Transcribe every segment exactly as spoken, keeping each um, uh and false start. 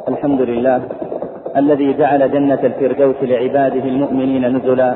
الحمد لله الذي جعل جنة الفردوس لعباده المؤمنين نزلا،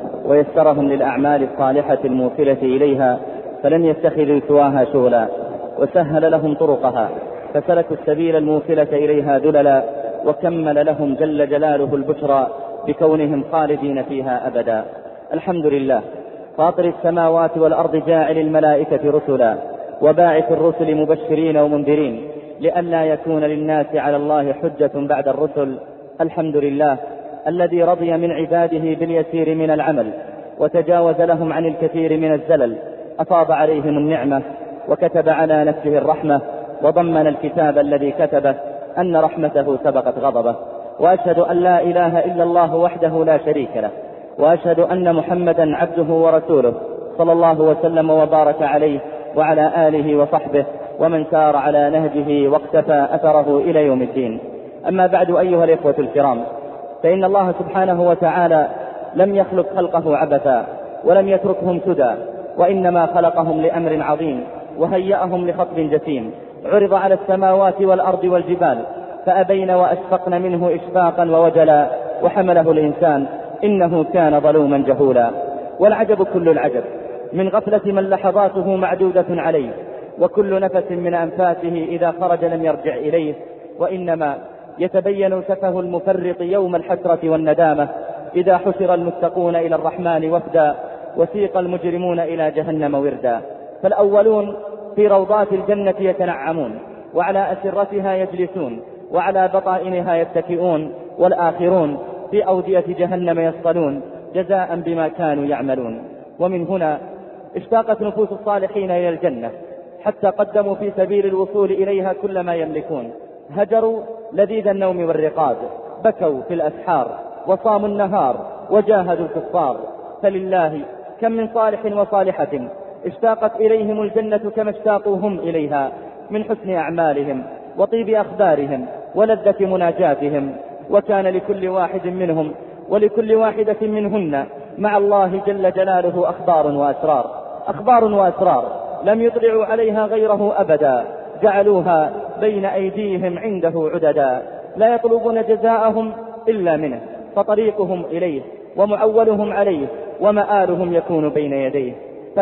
ويسرهم للأعمال الصالحة الموصلة إليها، فلم يتخذوا سواها شغلا، وسهل لهم طرقها فسلكوا السبيل الموصلة إليها ذللا، وكمل لهم جل جلاله البشرى بكونهم خالدين فيها أبدا. الحمد لله فاطر السماوات والأرض جاعل الملائكة رسلا، وباعث الرسل مبشرين ومنذرين، لئلا يكون للناس على الله حجة بعد الرسل. الحمد لله الذي رضي من عباده باليسير من العمل، وتجاوز لهم عن الكثير من الزلل، أفاض عليهم النعمة، وكتب على نفسه الرحمة، وضمن الكتاب الذي كتبه أن رحمته سبقت غضبه. وأشهد أن لا إله إلا الله وحده لا شريك له، وأشهد أن محمدا عبده ورسوله، صلى الله وسلم وبارك عليه وعلى آله وصحبه ومن سار على نهجه واقتفى أثره إلى يوم الدين. أما بعد، أيها الإخوة الكرام، فإن الله سبحانه وتعالى لم يخلق خلقه عبثا، ولم يتركهم سدى، وإنما خلقهم لأمر عظيم، وهيأهم لخطب جسيم عرض على السماوات والأرض والجبال، فأبين وأشفقن منه إشفاقا ووجلا، وحمله الإنسان إنه كان ظلوما جهولا. والعجب كل العجب من غفلة من لحظاته معدودة عليه، وكل نفس من أنفاسه إذا خرج لم يرجع إليه، وإنما يتبين سفه المفرط يوم الحسرة والندامة، إذا حشر المتقون إلى الرحمن وفدا، وسيق المجرمون إلى جهنم وردا. فالأولون في روضات الجنة يتنعمون، وعلى أسرتها يجلسون، وعلى بطائنها يتكئون، والآخرون في أودية جهنم يصطلون، جزاء بما كانوا يعملون. ومن هنا اشتاقت نفوس الصالحين إلى الجنة، حتى قدموا في سبيل الوصول إليها كل ما يملكون، هجروا لذيذ النوم والرقاد، بكوا في الأسحار، وصاموا النهار، وجاهدوا الكفار. فلله كم من صالح وصالحة اشتاقت إليهم الجنة كما اشتاقوا هم إليها، من حسن أعمالهم وطيب أخبارهم ولذة مناجاتهم. وكان لكل واحد منهم ولكل واحدة منهن مع الله جل جلاله أخبار وأسرار، أخبار وأسرار لم يطلعوا عليها غيره أبدا، جعلوها بين أيديهم عنده عددا، لا يطلبون جزاءهم إلا منه، فطريقهم إليه ومعولهم عليه، ومآلهم يكون بين يديه.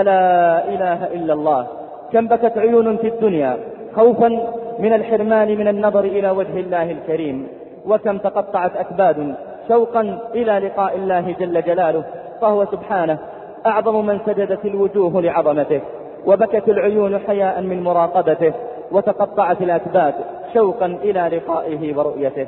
فلا إله إلا الله. كم بكت عيون في الدنيا خوفا من الحرمان من النظر إلى وجه الله الكريم، وكم تقطعت أكباد شوقا إلى لقاء الله جل جلاله، فهو سبحانه أعظم من سجدت الوجوه لعظمته، وبكت العيون حياء من مراقبته، وتقطعت الأكباد شوقا إلى لقائه ورؤيته.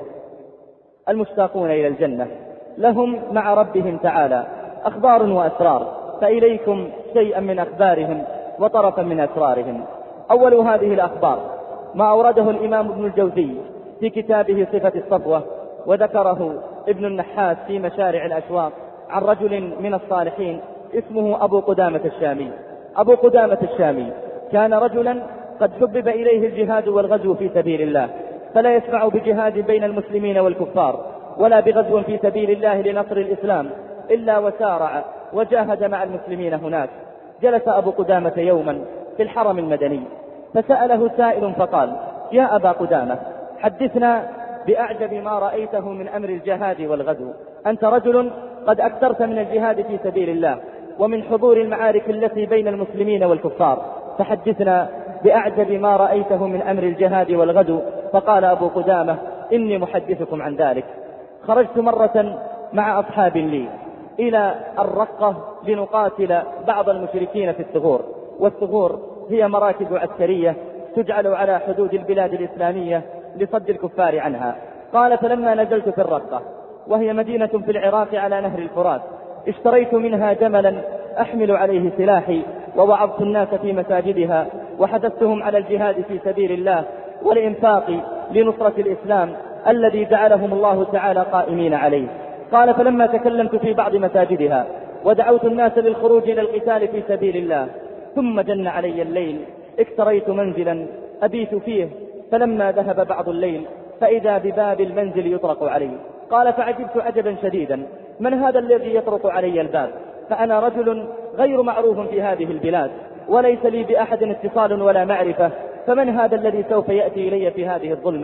المشتاقون إلى الجنة لهم مع ربهم تعالى أخبار وأسرار، فإليكم شيئا من أخبارهم وطرفا من أسرارهم. أول هذه الأخبار ما أورده الإمام ابن الجوزي في كتابه صفة الصفوة، وذكره ابن النحاس في مشارع الأشواق عن رجل من الصالحين اسمه أبو قدامة الشامي. أبو قدامة الشامي كان رجلا قد حبب إليه الجهاد والغزو في سبيل الله، فلا يسمع بجهاد بين المسلمين والكفار، ولا بغزو في سبيل الله لنصر الإسلام، إلا وسارع وجاهد مع المسلمين هناك. جلس أبو قدامة يوما في الحرم المدني، فسأله سائل فقال: يا أبا قدامة، حدثنا بأعجب ما رأيته من أمر الجهاد والغزو، أنت رجل قد أكثرت من الجهاد في سبيل الله ومن حضور المعارك التي بين المسلمين والكفار، فحدثنا بأعجب ما رأيته من أمر الجهاد والغزو. فقال أبو قدامة: إني محدثكم عن ذلك. خرجت مرة مع أصحاب لي إلى الرقة لنقاتل بعض المشركين في الثغور، والثغور هي مراكز عسكرية تجعل على حدود البلاد الإسلامية لصد الكفار عنها. قال: فلما نزلت في الرقة، وهي مدينة في العراق على نهر الفرات، اشتريت منها جملا أحمل عليه سلاحي، ووعظت الناس في مساجدها، وحثثتهم على الجهاد في سبيل الله والإنفاق لنصرة الإسلام الذي جعلهم الله تعالى قائمين عليه. قال: فلما تكلمت في بعض مساجدها ودعوت الناس للخروج إلى القتال في سبيل الله، ثم جن علي الليل، اكتريت منزلا أبيت فيه، فلما ذهب بعض الليل فإذا بباب المنزل يطرق علي. قال: فعجبت عجبا شديدا، من هذا الذي يطرق علي الباب؟ فأنا رجل غير معروف في هذه البلاد، وليس لي بأحد اتصال ولا معرفة، فمن هذا الذي سوف يأتي إلي في هذه الظلمة؟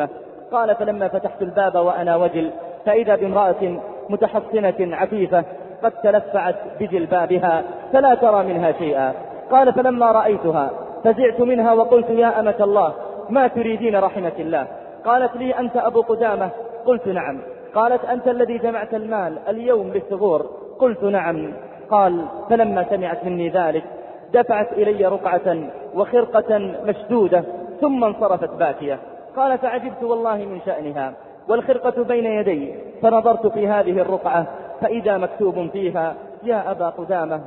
قال فلما فتحت الباب وأنا وجل فإذا بامرأة متحصنة عفيفة قد تلفعت بجلبابها فلا ترى منها شيئا. قال فلما رأيتها فزعت منها وقلت يا أمة الله ما تريدين رحمك الله؟ قالت لي أنت أبو قدامة؟ قلت نعم. قالت أنت الذي جمعت المال اليوم للثغور؟ قلت نعم. قال فلما سمعت مني ذلك دفعت إلي رقعة وخرقة مشدودة ثم انصرفت باكية. قال فعجبت والله من شأنها والخرقة بين يدي فنظرت في هذه الرقعة فإذا مكتوب فيها يا أبا قدامة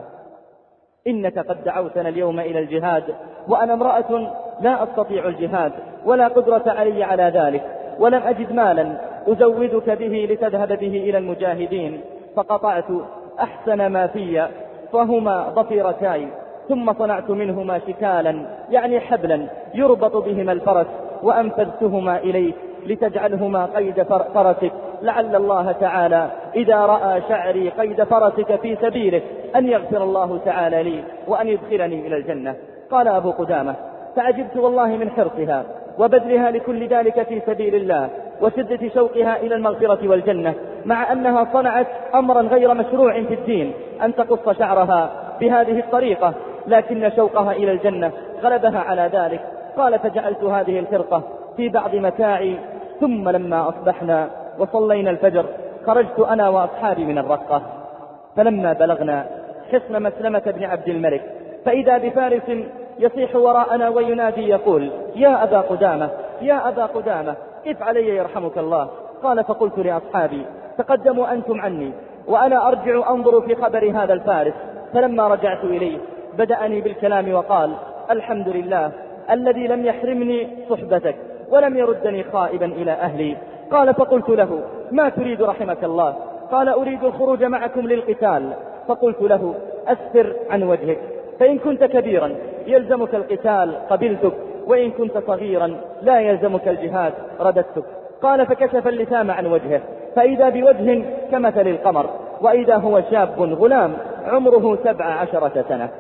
إنك قد دعوتنا اليوم إلى الجهاد وأنا امرأة لا أستطيع الجهاد ولا قدرة علي على ذلك ولم أجد مالا أزودك به لتذهب به إلى المجاهدين، فقطعت أحسن ما في فهما ضفيرتاي ثم صنعت منهما شكالا يعني حبلا يربط بهما الفرس وأنفذتهما إليك لتجعلهما قيد فرسك لعل الله تعالى إذا رأى شعري قيد فرسك في سبيله أن يغفر الله تعالى لي وأن يدخلني إلى الجنة. قال أبو قدامة فعجبت والله من حرصها وبذلها لكل ذلك في سبيل الله وشدة شوقها إلى المغفرة والجنة، مع أنها صنعت أمرا غير مشروع في الدين أن تقص شعرها بهذه الطريقة، لكن شوقها إلى الجنة غلبها على ذلك. قال فجعلت هذه الخرقة في بعض متاعي ثم لما أصبحنا وصلينا الفجر خرجت أنا وأصحابي من الرقة، فلما بلغنا حصن مسلمة بن عبد الملك فإذا بفارس يصيح وراءنا وينادي يقول يا أبا قدامة يا أبا قدامة كيف علي يرحمك الله؟ قال فقلت لأصحابي تقدموا أنتم عني وأنا أرجع أنظر في خبر هذا الفارس. فلما رجعت إليه بدأني بالكلام وقال الحمد لله الذي لم يحرمني صحبتك ولم يردني خائبا إلى أهلي. قال فقلت له ما تريد رحمك الله؟ قال أريد الخروج معكم للقتال. فقلت له أسفر عن وجهك، فإن كنت كبيرا يلزمك القتال قبلتك وإن كنت صغيرا لا يلزمك الجهاد رددتك. قال فكشف اللثام عن وجهه فإذا بوجه كمثل القمر وإذا هو شاب غلام عمره سبع عشرة سنة.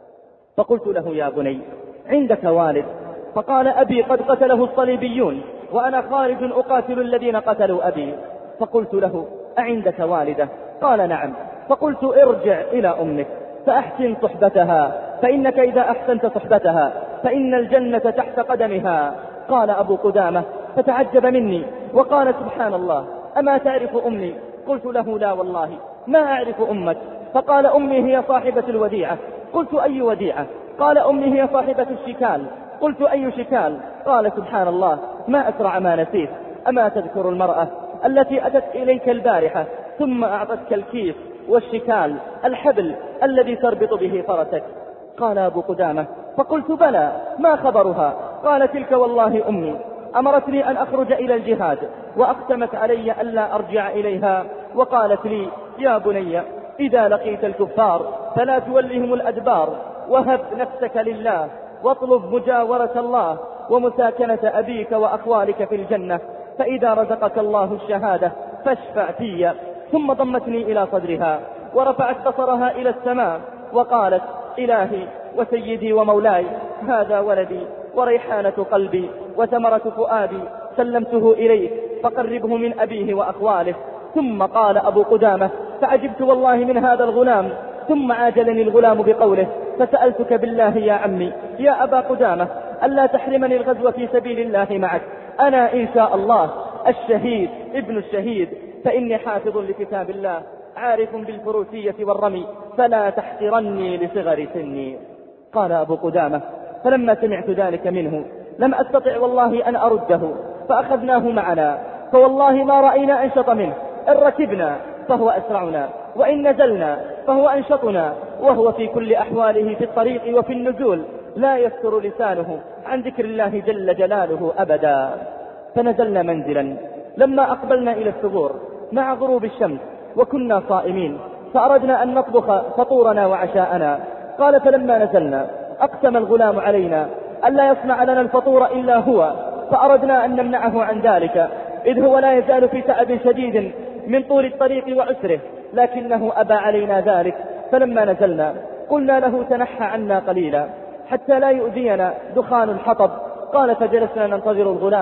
فقلت له يا بني عندك والد؟ فقال أبي قد قتله الصليبيون وأنا خارج أقاتل الذين قتلوا أبي. فقلت له أعندك والدة؟ قال نعم. فقلت ارجع إلى أمك فأحسن صحبتها فإنك إذا أحسنت صحبتها فإن الجنة تحت قدمها. قال أبو قدامة فتعجب مني وقال سبحان الله أما تعرف أمي؟ قلت له لا والله ما أعرف أمك. فقال أمي هي صاحبة الوديعة. قلت أي وديعة؟ قال أمي هي صاحبة الشكال. قلت أي شكال؟ قال سبحان الله ما أسرع ما نسيت، أما تذكر المرأة التي أتت إليك البارحة ثم أعطتك الكيس والشكال الحبل الذي تربط به فرسك؟ قال أبو قدامة فقلت بلى ما خبرها؟ قال تلك والله أمي أمرتني أن أخرج إلى الجهاد وأقسمت علي ألا أرجع إليها وقالت لي يا بني إذا لقيت الكفار فلا تولهم الأدبار وهب نفسك لله واطلب مجاورة الله ومساكنة أبيك وأخوالك في الجنة، فإذا رزقك الله الشهادة فاشفع في. ثم ضمتني إلى صدرها ورفعت بصرها إلى السماء وقالت إلهي وسيدي ومولاي هذا ولدي وريحانة قلبي وثمرة فؤادي سلمته إليك فقربه من أبيه وأخواله. ثم قال أبو قدامة فعجبت والله من هذا الغلام. ثم عاجلني الغلام بقوله فسألتك بالله يا عمي يا أبا قدامة ألا تحرمني الغزو في سبيل الله معك، أنا إن شاء الله الشهيد ابن الشهيد فإني حافظ لكتاب الله عارف بالفروسية والرمي فلا تحقرني لصغر سني. قال أبو قدامة فلما سمعت ذلك منه لم أستطع والله أن أرده فأخذناه معنا، فوالله ما رأينا أنشط منه، إن ركبنا فهو أسرعنا وإن نزلنا فهو أنشطنا، وهو في كل أحواله في الطريق وفي النزول لا يفتر لسانه عن ذكر الله جل جلاله أبدا. فنزلنا منزلا لما أقبلنا إلى الثغور مع غروب الشمس وكنا صائمين فأردنا أن نطبخ فطورنا وعشاءنا. قال فلما نزلنا أقسم الغلام علينا ألا يصنع لنا الفطور إلا هو، فأردنا أن نمنعه عن ذلك إذ هو لا يزال في تعب شديد من طول الطريق وعسره، لكنه أبى علينا ذلك. فلما نزلنا قلنا له تنحى عنا قليلا حتى لا يؤذينا دخان الحطب. قال فجلسنا ننتظر الغلام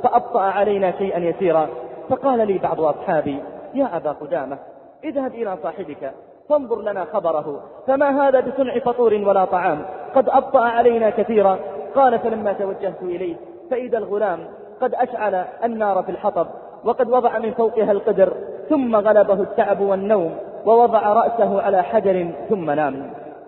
فأبطأ علينا شيئا يسيرا. فقال لي بعض أصحابي: يا أبا قدامة، اذهب إلى صاحبك فانظر لنا خبره، فما هذا بصنع فطور ولا طعام، قد أبطأ علينا كثيرا. قال: فلما توجهت إليه فإذا الغلام قد أشعل النار في الحطب، وقد وضع من فوقها القدر، ثم غلبه التعب والنوم، ووضع رأسه على حجر ثم نام.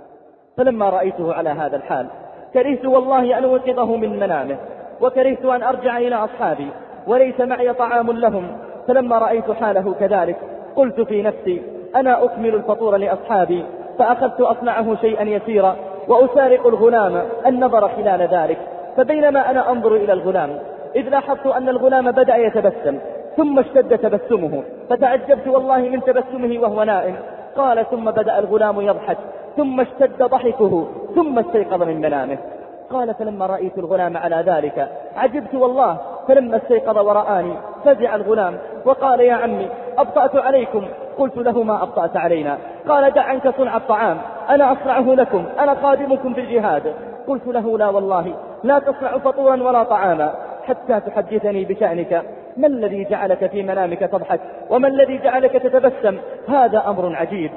فلما رأيته على هذا الحال كرهت والله أن أوقظه من منامه، وكرهت أن أرجع إلى أصحابي وليس معي طعام لهم. فلما رأيت حاله كذلك قلت في نفسي: أنا أكمل الفطور لأصحابي. فأخذت أصنعه شيئا يسيرا وأسارق الغلام النظر خلال ذلك. فبينما أنا أنظر إلى الغلام إذ لاحظت أن الغلام بدأ يتبسم، ثم اشتد تبسمه، فتعجبت والله من تبسمه وهو نائم. قال: ثم بدأ الغلام يضحك، ثم اشتد ضحكه، ثم استيقظ من منامه. قال: فلما رأيت الغلام على ذلك عجبت والله. فلما استيقظ ورآني فزع الغلام وقال: يا عمي، أبطأت عليكم. قلت له: ما أبطأت علينا؟ قال: دع عنك صنع الطعام، أنا أصنعه لكم، أنا خادمكم في الجهاد. قلت له: لا والله، لا تصنع فطورا ولا طعاما حتى تحدثني بشأنك. ما الذي جعلك في منامك تضحك؟ وما الذي جعلك تتبسم؟ هذا أمر عجيب.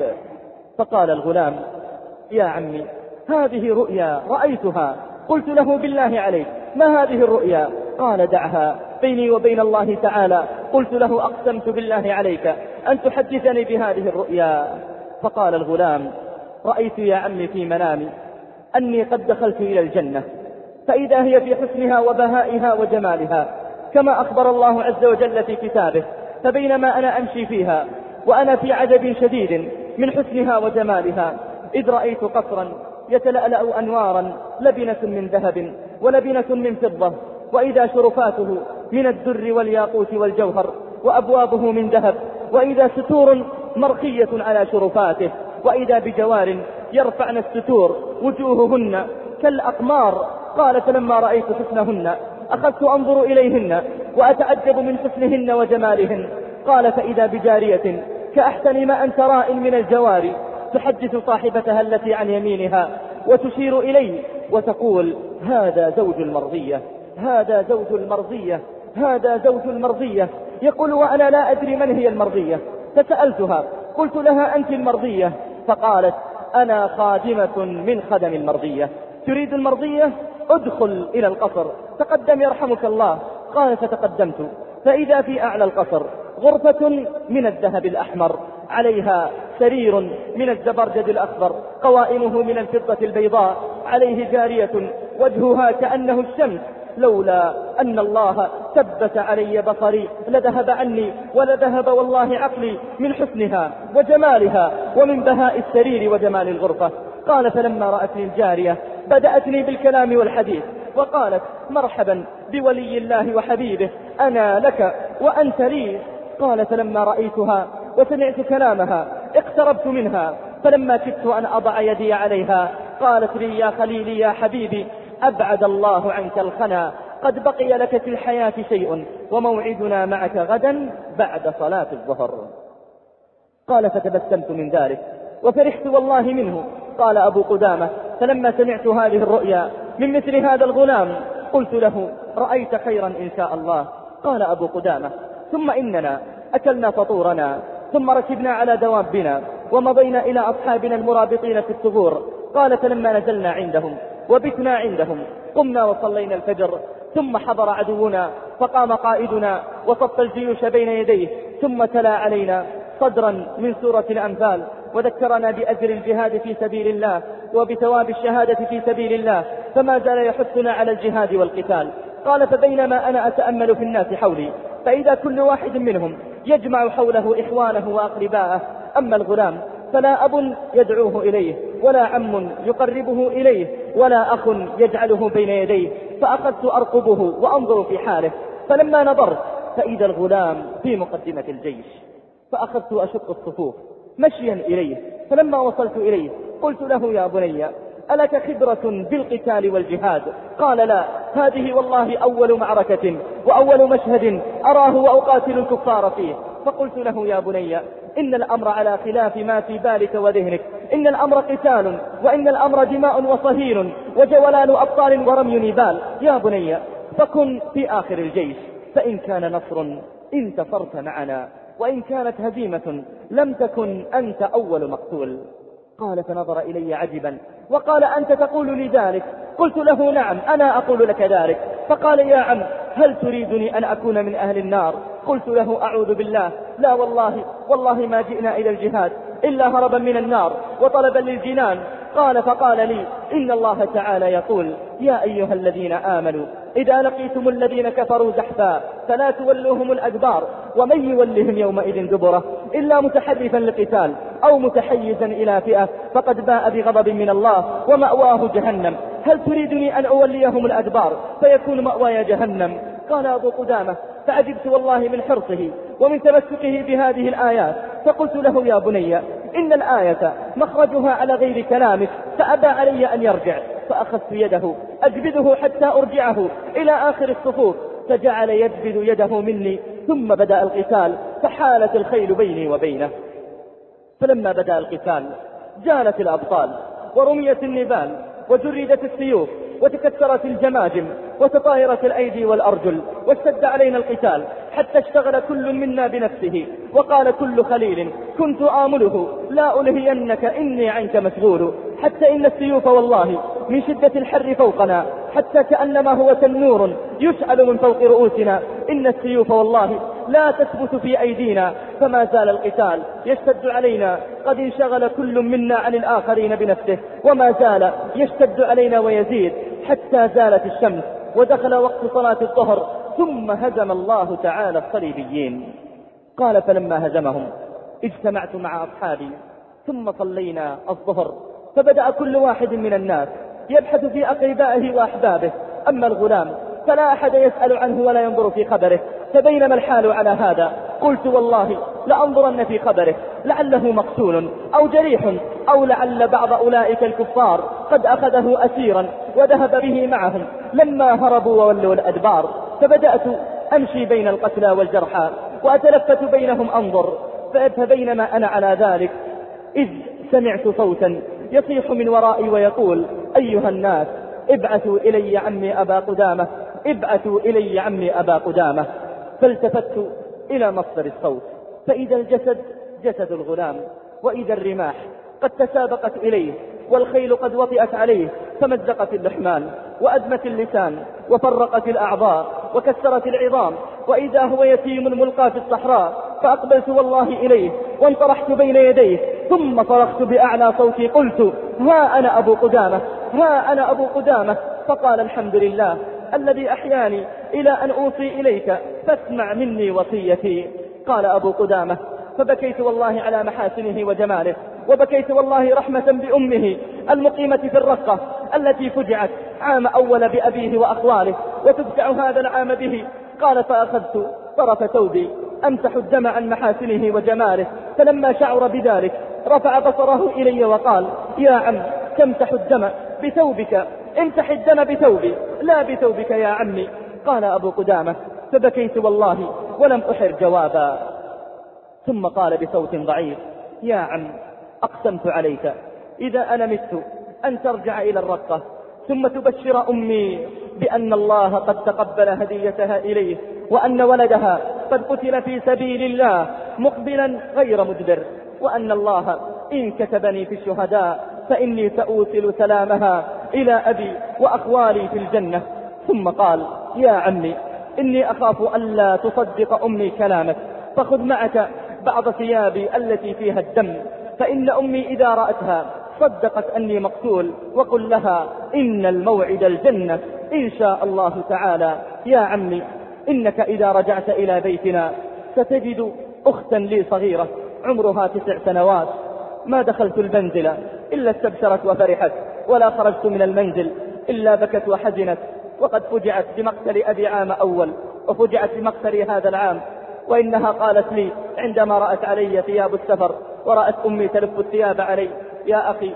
فقال الغلام: يا عمي، هذه رؤيا رأيتها. قلت له: بالله عليك، ما هذه الرؤيا؟ قال: دعها، بيني وبين الله تعالى. قلت له: أقسمت بالله عليك أن تحدثني بهذه الرؤيا. فقال الغلام: رأيت يا عمي في منامي أني قد دخلت إلى الجنة، فإذا هي في حسنها وبهائها وجمالها كما أخبر الله عز وجل في كتابه. فبينما أنا أمشي فيها وأنا في عجب شديد من حسنها وجمالها، إذ رأيت قصرا يتلألأ أنوارا، لبنة من ذهب ولبنة من فضة، وإذا شرفاته من الدر والياقوت والجوهر، وأبوابه من ذهب، وإذا ستور مرخية على شرفاته، وإذا بجوار يرفعن الستور وجوههن كالأقمار. قال: فلما رأيت حسنهن أخذت أنظر إليهن وأتعجب من حسنهن وجمالهن. قال: فإذا بجارية كأحسن ما أنت راء من الجوار، تحدث صاحبتها التي عن يمينها وتشير إليه وتقول: هذا زوج المرضية، هذا زوج المرضية، هذا زوج المرضية. يقول: وأنا لا أدري من هي المرضية. فسألتها قلت لها: أنت المرضية؟ فقالت: أنا خادمة من خدم المرضية. تريد المرضية؟ ادخل إلى القصر، تقدم يرحمك الله. قال: فتقدمت، فإذا في أعلى القصر غرفة من الذهب الأحمر، عليها سرير من الزبرجد الأخضر، قوائمه من الفضة البيضاء، عليه جارية وجهها كأنه الشمس. لولا أن الله ثبت علي بصري لذهب عني ولذهب والله عقلي من حسنها وجمالها ومن بهاء السرير وجمال الغرفة. قال: فلما رأتني الجارية بدأتني بالكلام والحديث، وقالت: مرحبا بولي الله وحبيبه، أنا لك وأنت لي. قال: فلما رأيتها وسمعت كلامها اقتربت منها، فلما كدت أن أضع يدي عليها قالت لي: يا خليلي يا حبيبي، أبعد الله عنك الخنا، قد بقي لك في الحياة شيء، وموعدنا معك غدا بعد صلاة الظهر. قال: فتبسمت من ذلك وفرحت والله منه. قال أبو قدامة: فلما سمعت هذه الرؤيا من مثل هذا الغلام قلت له: رأيت خيرا إن شاء الله. قال أبو قدامة: ثم إننا أكلنا فطورنا، ثم ركبنا على دوابنا ومضينا إلى أصحابنا المرابطين في الثغور. قال: فلما نزلنا عندهم وبتنا عندهم قمنا وصلينا الفجر، ثم حضر عدونا فقام قائدنا وصف الجيوش بين يديه، ثم تلا علينا صدرا من سورة الأنفال، وذكرنا بأجر الجهاد في سبيل الله وبثواب الشهادة في سبيل الله، فما زال يحثنا على الجهاد والقتال. قال: فبينما أنا أتأمل في الناس حولي فإذا كل واحد منهم يجمع حوله إخوانه وأقرباءه، أما الغلام فلا أب يدعوه إليه، ولا عم يقربه إليه، ولا أخ يجعله بين يديه. فأخذت أرقبه وأنظر في حاله، فلما نظرت فإذا الغلام في مقدمة الجيش، فأخذت أشق الصفوف مشيا إليه. فلما وصلت إليه قلت له: يا بني، ألك خبرة بالقتال والجهاد؟ قال: لا، هذه والله أول معركة وأول مشهد أراه وأقاتل الكفار فيه. فقلت له: يا بني، إن الأمر على خلاف ما في بالك وذهنك، إن الأمر قتال، وإن الأمر دماء وصهيل وجولان أبطال ورمي نبال. يا بني، فكن في آخر الجيش، فإن كان نصر انتصرت معنا، وإن كانت هزيمة لم تكن أنت أول مقتول. قال فنظر إلي عجبا وقال أنت تقول لي ذلك؟ قلت له نعم أنا أقول لك ذلك. فقال يا عم هل تريدني أن أكون من أهل النار؟ قلت له أعوذ بالله، لا والله والله ما جئنا إلى الجهاد إلا هربا من النار وطلبا للجنان. قال فقال لي إن الله تعالى يقول يا أيها الذين آمنوا إذا لقيتم الذين كفروا زحفا فلا تولوهم الأدبار ومن يولهم يومئذ دبره إلا متحرفا لقتال أو متحيزا إلى فئة فقد باء بغضب من الله ومأواه جهنم. هل تريدني أن أوليهم الأدبار فيكون مأواي جهنم؟ قال أبو قدامة فعجبت والله من حرصه ومن تمسكه بهذه الآيات، فقلت له يا بني إن الآية مخرجها على غير كلامك، فأبى علي أن يرجع، فأخذت يده أجبده حتى أرجعه إلى آخر الصفوف، فجعل يجبد يده مني، ثم بدأ القتال فحالت الخيل بيني وبينه. فلما بدأ القتال جالت الأبطال ورميت النبال وجردت السيوف وتكسرت الجماجم وتطايرت الأيدي والأرجل، واشتد علينا القتال حتى اشتغل كل منا بنفسه، وقال كل خليل كنت آمله لا ألهينك إني عنك مشغول، حتى إن السيوف والله من شدة الحر فوقنا حتى كأنما هو تنور يشعل من فوق رؤوسنا. إن السيوف والله لا تثبت في أيدينا، فما زال القتال يشتد علينا، قد انشغل كل منا عن الآخرين بنفسه، وما زال يشتد علينا ويزيد حتى زالت الشمس ودخل وقت صلاة الظهر، ثم هزم الله تعالى الصليبيين. قال فلما هزمهم اجتمعت مع أصحابي ثم صلينا الظهر، فبدأ كل واحد من الناس يبحث في أقربائه وأحبابه، أما الغلام فلا أحد يسأل عنه ولا ينظر في خبره. فبينما الحال على هذا قلت والله لأنظرن في خبره لعله مقتول أو جريح، أو لعل بعض أولئك الكفار قد أخذه أسيرا وذهب به معهم لما هربوا وولوا الأدبار. فبدأت أمشي بين القتلى والجرحى وأتلفت بينهم أنظر، فبينما أنا على ذلك إذ سمعت صوتا يصيح من ورائي ويقول أيها الناس ابعثوا إلي عمي أبا قدامة، ابعثوا إلي عمي أبا قدامة. فالتفت إلى مصدر الصوت فإذا الجسد جسد الغلام، وإذا الرماح قد تسابقت إليه والخيل قد وطئت عليه، فمزقت اللحمان وأدمت اللسان وفرقت الأعضاء وكسرت العظام، وإذا هو يتيم ملقى في الصحراء. فأقبلت والله إليه وانطرحت بين يديه، ثم صرخت بأعلى صوتي قلت ها أنا أبو قدامة، ها أنا أبو قدامة. فقال الحمد لله الذي أحياني إلى أن أوصي إليك، فاسمع مني وصيتي. قال أبو قدامة فبكيت والله على محاسنه وجماله، وبكيت والله رحمة بأمه المقيمة في الرقة التي فجعت عام أول بأبيه وأخواله وتفجع هذا العام به. قال فأخذت طرف ثوبي أمسح الدم عن محاسنه وجماله، فلما شعر بذلك رفع بصره إلي وقال يا عم تمسح الدم بثوبك، امسح الدم بثوبي لا بثوبك يا عمي. قال أبو قدامة فبكيت والله ولم أحر جوابا، ثم قال بصوت ضعيف يا عم أقسمت عليك إذا أنا مت أن ترجع إلى الرقة ثم تبشر أمي بأن الله قد تقبل هديتها إليه، وأن ولدها قد قتل في سبيل الله مقبلا غير مدبر، وأن الله إن كتبني في الشهداء فإني سأوصل سلامها إلى أبي وأخوالي في الجنة. ثم قال يا عمي إني أخاف ألا تصدق أمي كلامك، فخذ معك بعض ثيابي التي فيها الدم، فإن أمي إذا رأتها صدقت أني مقتول، وقل لها إن الموعد الجنة إن شاء الله تعالى. يا عمي إنك إذا رجعت إلى بيتنا ستجد أختا لي صغيرة عمرها تسع سنوات، ما دخلت المنزل إلا استبشرت وفرحت، ولا خرجت من المنزل إلا بكت وحزنت، وقد فجعت بمقتل أبي عام أول وفجعت بمقتل هذا العام. وإنها قالت لي عندما رأت علي ثياب السفر ورأت أمي تلف الثياب علي يا أخي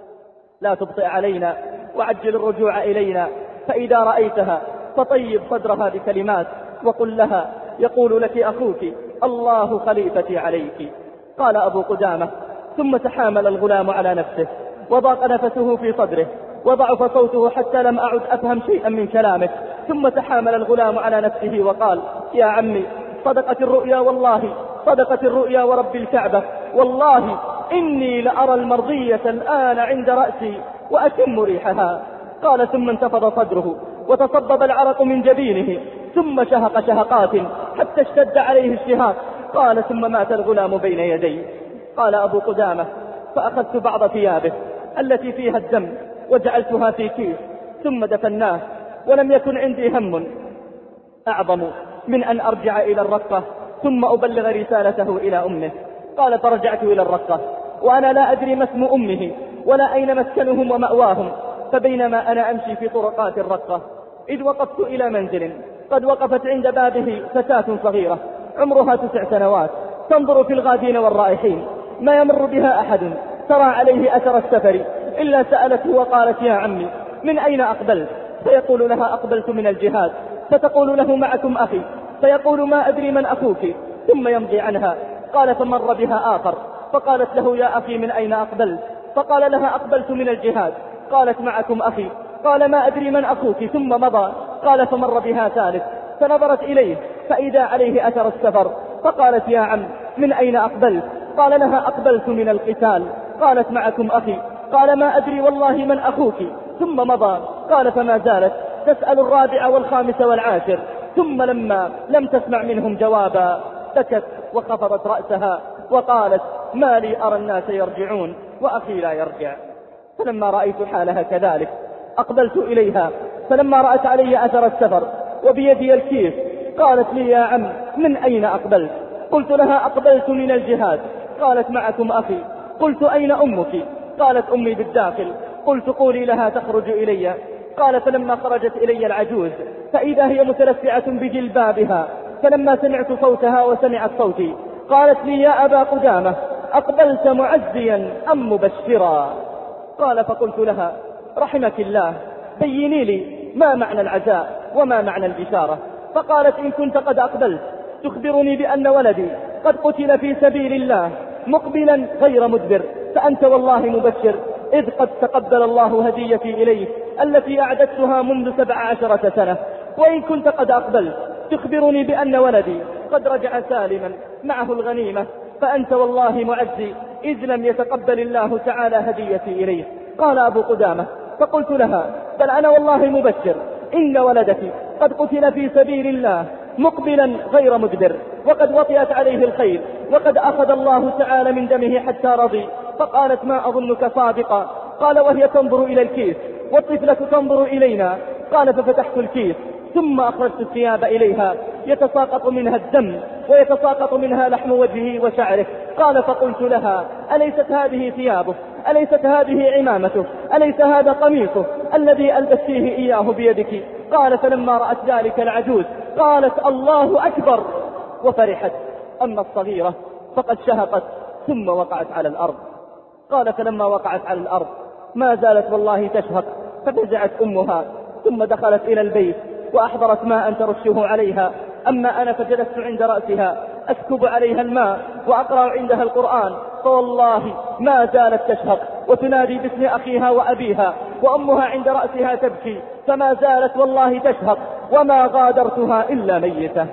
لا تبطئ علينا وعجل الرجوع إلينا، فإذا رأيتها فطيب صدرها بكلمات وقل لها يقول لك أخوك الله خليفتي عليك. قال أبو قدامة ثم تحامل الغلام على نفسه وضاق نفسه في صدره وضعف صوته حتى لم أعد أفهم شيئا من كلامه. ثم تحامل الغلام على نفسه وقال: يا عمي، صدقت الرؤيا والله، صدقت الرؤيا ورب الكعبة، والله إني لأرى المرضية الآن عند رأسي وأتم ريحها. قال: ثم انتفض صدره وتصبب العرق من جبينه، ثم شهق شهقات حتى اشتد عليه الشهاق. قال: ثم مات الغلام بين يدي. قال أبو قدامة: فأخذت بعض ثيابه التي فيها الدم وجعلتها في كيس ثم دفناه، ولم يكن عندي هم أعظم من أن أرجع إلى الرقة ثم أبلغ رسالته إلى أمه. قال: فرجعت إلى الرقة وأنا لا أدري ما اسم أمه ولا أين مسكنهم ومأواهم، فبينما أنا أمشي في طرقات الرقة إذ وقفت إلى منزل قد وقفت عند بابه فتاة صغيرة عمرها تسع سنوات تنظر في الغادين والرائحين، ما يمر بها أحد ترى عليه أثر السفر إلا سألته وقالت: يا عمي، من أين أقبلت؟ فيقول لها: أقبلت من الجهاد. فتقول له: معكم أخي؟ فيقول: ما أدري من أخوك. ثم يمضي عنها. قال: فمر بها آخر فقالت له: يا أخي، من أين أقبلت؟ فقال لها: أقبلت من الجهاد. قالت: معكم أخي؟ قال: ما أدري من أخوك. ثم مضى. قال: فمر بها ثالث فنظرت إليه فإذا عليه أثر السفر، فقالت: يا عم، من أين أقبلت؟ قال لها: أقبلت من القتال. قالت: معكم أخي؟ قال: ما أدري والله من أخوك. ثم مضى. قال: فما زالت تسأل الرابع والخامس والعاشر، ثم لما لم تسمع منهم جوابا بكت وخفضت رأسها وقالت: ما لي أرى الناس يرجعون وأخي لا يرجع. فلما رأيت حالها كذلك أقبلت إليها، فلما رأت علي أثر السفر وبيدي الكيس قالت لي: يا عم، من أين أقبلت؟ قلت لها: أقبلت من الجهاد. قالت: معكم أخي؟ قلت: أين أمك؟ قالت: أمي بالداخل. قلت: قولي لها تخرج إلي. قال: فلما خرجت إلي العجوز فإذا هي متلفعة بجلبابها، فلما سمعت صوتها وسمعت صوتي قالت لي: يا أبا قدامة، أقبلت معزيا أم مبشرا؟ قال: فقلت لها: رحمك الله، بيني لي ما معنى العزاء وما معنى البشارة. فقالت: إن كنت قد أقبلت تخبرني بأن ولدي قد قتل في سبيل الله مقبلا غير مدبر، فأنت والله مبشر، إذ قد تقبل الله هديتي إليه التي أعددتها منذ سبع عشرة سنة. وإن كنت قد أقبلت تخبرني بأن ولدي قد رجع سالما معه الغنيمة، فأنت والله معزي، إذ لم يتقبل الله تعالى هديتي إليه. قال أبو قدامة: فقلت لها: بل أنا والله مبشر، إن ولدك قد قتل في سبيل الله مقبلا غير مدبر، وقد وطئت عليه الخيل، وقد أخذ الله تعالى من دمه حتى رضي. فقالت: ما أظنك صادقا. قال: وهي تنظر إلى الكيس والطفلة تنظر إلينا. قال: ففتحت الكيس ثم أخرجت الثياب إليها يتساقط منها الدم ويتساقط منها لحم وجهه وشعره. قال: فقلت لها: أليست هذه ثيابه؟ أليست هذه عمامته؟ أليس هذا قميصه الذي ألبسيه إياه بيدك؟ قال: فلما رأت ذلك العجوز قالت: الله أكبر، وفرحت. أما الصغيرة فقد شهقت ثم وقعت على الأرض. قال: فلما وقعت على الأرض ما زالت والله تشهق، ففزعت أمها ثم دخلت إلى البيت وأحضرت ماء ترشه عليها. أما أنا فجلست عند رأسها أسكب عليها الماء وأقرأ عندها القرآن، فوالله ما زالت تشهق وتنادي باسم أخيها وأبيها، وأمها عند رأسها تبكي، فما زالت والله تشهق وما غادرتها إلا ميتة.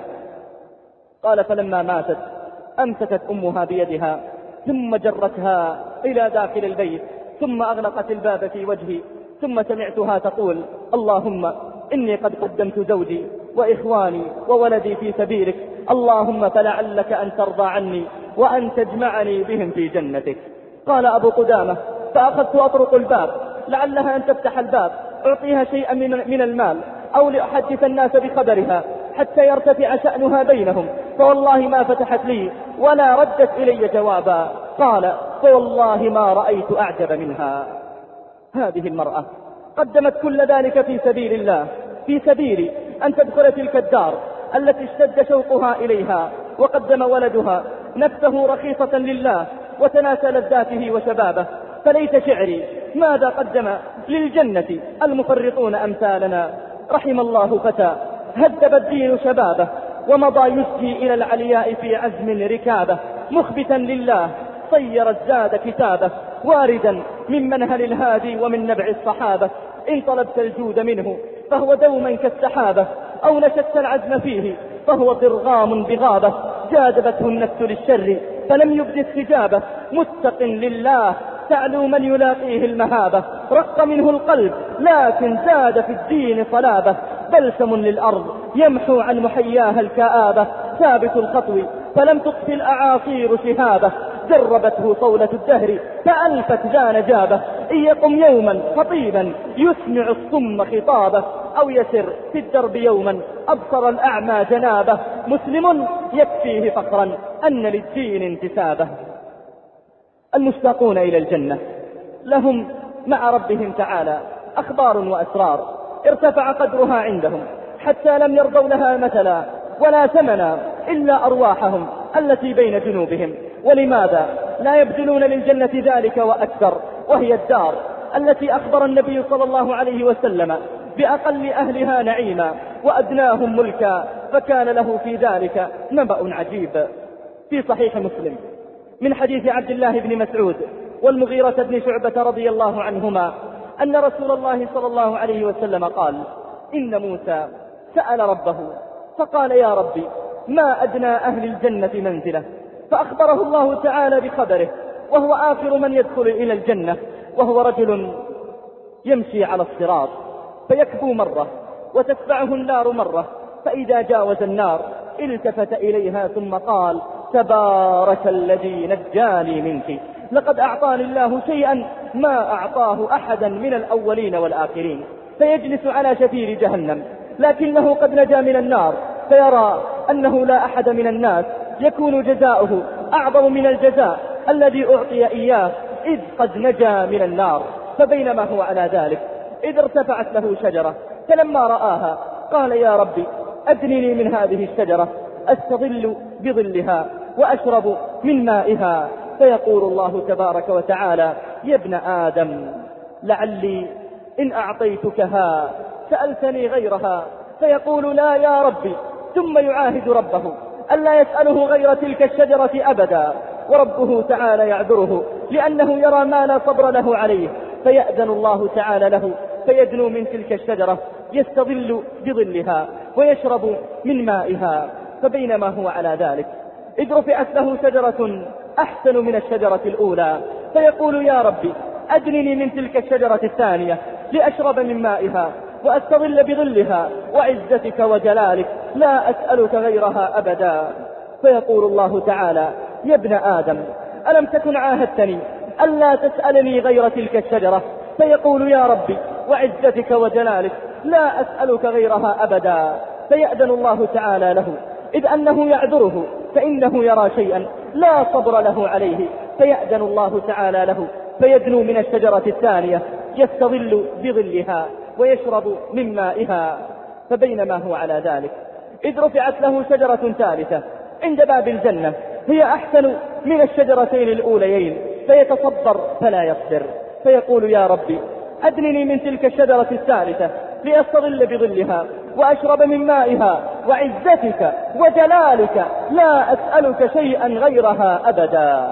قال: فلما ماتت أمسكت أمها بيدها ثم جرتها إلى داخل البيت، ثم أغلقت الباب في وجهي، ثم سمعتها تقول: اللهم إني قد قدمت زوجي وإخواني وولدي في سبيلك، اللهم فلعلك أن ترضى عني وأن تجمعني بهم في جنتك. قال أبو قدامة: فأخذت أطرق الباب لعلها أن تفتح الباب أعطيها شيئا من المال أو لأحدث الناس بخبرها حتى يرتفع شأنها بينهم، فوالله ما فتحت لي ولا ردت إلي جوابا. قال: فوالله ما رأيت أعجب منها. هذه المرأة قدمت كل ذلك في سبيل الله، في سبيل أن تدخل تلك الدار التي اشتد شوقها إليها، وقدم ولدها نفسه رخيصة لله وتناسى لذاته وشبابه. فليت شعري ماذا قدم للجنة المفرطون أمثالنا. رحم الله فتى هذب الدين شبابه ومضى يسجي إلى العلياء في عزم ركابه، مخبتا لله صير الزاد كتابه، واردا من منهل الهادي ومن نبع الصحابة. إن طلبت الجود منه فهو دوما كالسحابة، أو نشدت العزم فيه فهو ضرغام بغابة. جاذبته النفس للشر فلم يبد استجابة، متق لله تعلو من يلاقيه المهابة. رق منه القلب لكن زاد في الدين صلابة، بلسم للأرض يمحو عن محياها الكآبة. ثابت الخطو فلم تطفي الأعاصير شهابة، جربته صولة الدهر فألفت ذا نجابة. إن يقم يوما خطيبا يسمع الصم خطابه، أو يسر في الدرب يوما أبصر الأعمى جنابه. مسلم يكفيه فخرا أن للدين انتسابه. المشتاقون إلى الجنة لهم مع ربهم تعالى أخبار وأسرار ارتفع قدرها عندهم حتى لم يرضوا لها مثلا ولا ثمنا إلا أرواحهم التي بين جنوبهم. ولماذا لا يبذلون للجنة ذلك وأكثر، وهي الدار التي أخبر النبي صلى الله عليه وسلم بأقل أهلها نعيما وأدناهم ملكا، فكان له في ذلك نبأ عجيب. في صحيح مسلم من حديث عبد الله بن مسعود والمغيرة بن شعبة رضي الله عنهما أن رسول الله صلى الله عليه وسلم قال: إن موسى سأل ربه فقال: يا ربي ما أدنى أهل الجنة منزلة؟ فأخبره الله تعالى بخبره، وهو آخر من يدخل إلى الجنة، وهو رجل يمشي على الصراط فيكبو مرة وتتبعه النار مرة، فإذا جاوز النار التفت إليها ثم قال: تبارك الذي نجاني منك، لقد أعطاني الله شيئا ما أعطاه أحدا من الأولين والآخرين. فيجلس على شفير جهنم لكنه قد نجا من النار، فيرى أنه لا أحد من الناس يكون جزاؤه أعظم من الجزاء الذي أعطي إياه إذ قد نجا من النار. فبينما هو على ذلك إذ ارتفعت له شجرة، فلما رآها قال: يا ربي أدنني من هذه الشجرة أستظل بظلها وأشرب من مائها. فيقول الله تبارك وتعالى: يا ابن آدم لعلي إن أعطيتكها سألتني غيرها. فيقول: لا يا ربي، ثم يعاهد ربه ألا يسأله غير تلك الشجرة أبدا، وربه تعالى يعذره لأنه يرى ما لا صبر له عليه، فيأذن الله تعالى له فيدنو من تلك الشجرة يستظل بظلها ويشرب من مائها. فبينما هو على ذلك إذ رفعت له شجرة أحسن من الشجرة الأولى، فيقول: يا ربي أدنني من تلك الشجرة الثانية لأشرب من مائها وأستظل بظلها، وعزتك وجلالك لا أسألك غيرها أبدا. فيقول الله تعالى: يا ابن آدم ألم تكن عاهدتني ألا تسألني غير تلك الشجرة؟ فيقول: يا ربي وعزتك وجلالك لا أسألك غيرها أبدا. فيأذن الله تعالى له إذ أنه يعذره فإنه يرى شيئا لا صبر له عليه، فيأذن الله تعالى له فيدنو من الشجرة الثانية يستظل بظلها ويشرب من مائها. فبينما هو على ذلك إذ رفعت له شجرة ثالثة عند باب الجنة هي أحسن من الشجرتين الأوليين، فيتصبر فلا يصبر، فيقول: يا ربي أدنني من تلك الشجرة الثالثة لأستظل بظلها وأشرب من مائها، وعزتك وجلالك لا أسألك شيئا غيرها أبدا.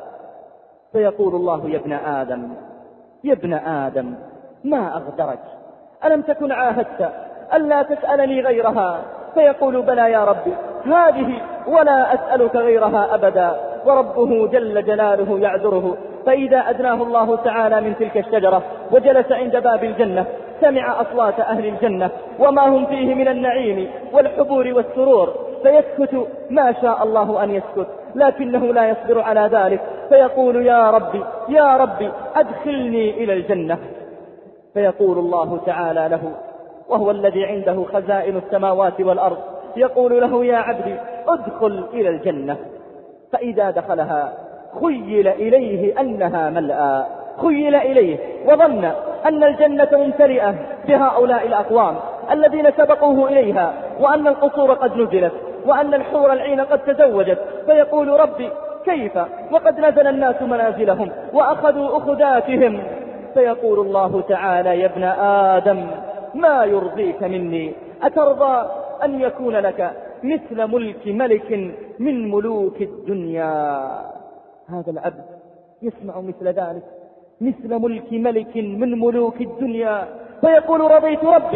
فيقول الله: يا ابن آدم يا ابن آدم ما أغدرك، ألم تكن عاهدت ألا تسألني غيرها؟ فيقول: بلى يا ربي هذه ولا أسألك غيرها أبدا. وربه جل جلاله يعذره، فإذا أدناه الله تعالى من تلك الشجرة وجلس عند باب الجنة سمع أصوات أهل الجنة وما هم فيه من النعيم والحبور والسرور، فيسكت ما شاء الله أن يسكت، لكنه لا يصبر على ذلك، فيقول: يا ربي يا ربي أدخلني إلى الجنة. فيقول الله تعالى له، وهو الذي عنده خزائن السماوات والأرض، يقول له: يا عبدي ادخل إلى الجنة. فإذا دخلها خيل إليه أنها ملأى، خيل إليه وظن أن الجنة ممتلئة بهؤلاء الأقوام الذين سبقوه إليها، وأن القصور قد نزلت، وأن الحور العين قد تزوجت. فيقول: ربي كيف وقد نزل الناس منازلهم وأخذوا أخذاتهم؟ فيقول الله تعالى: يا ابن آدم ما يرضيك مني؟ أترضى أن يكون لك مثل ملك ملك من ملوك الدنيا؟ هذا العبد يسمع مثل ذلك، مثل ملك ملك من ملوك الدنيا، فيقول: رضيت ربي.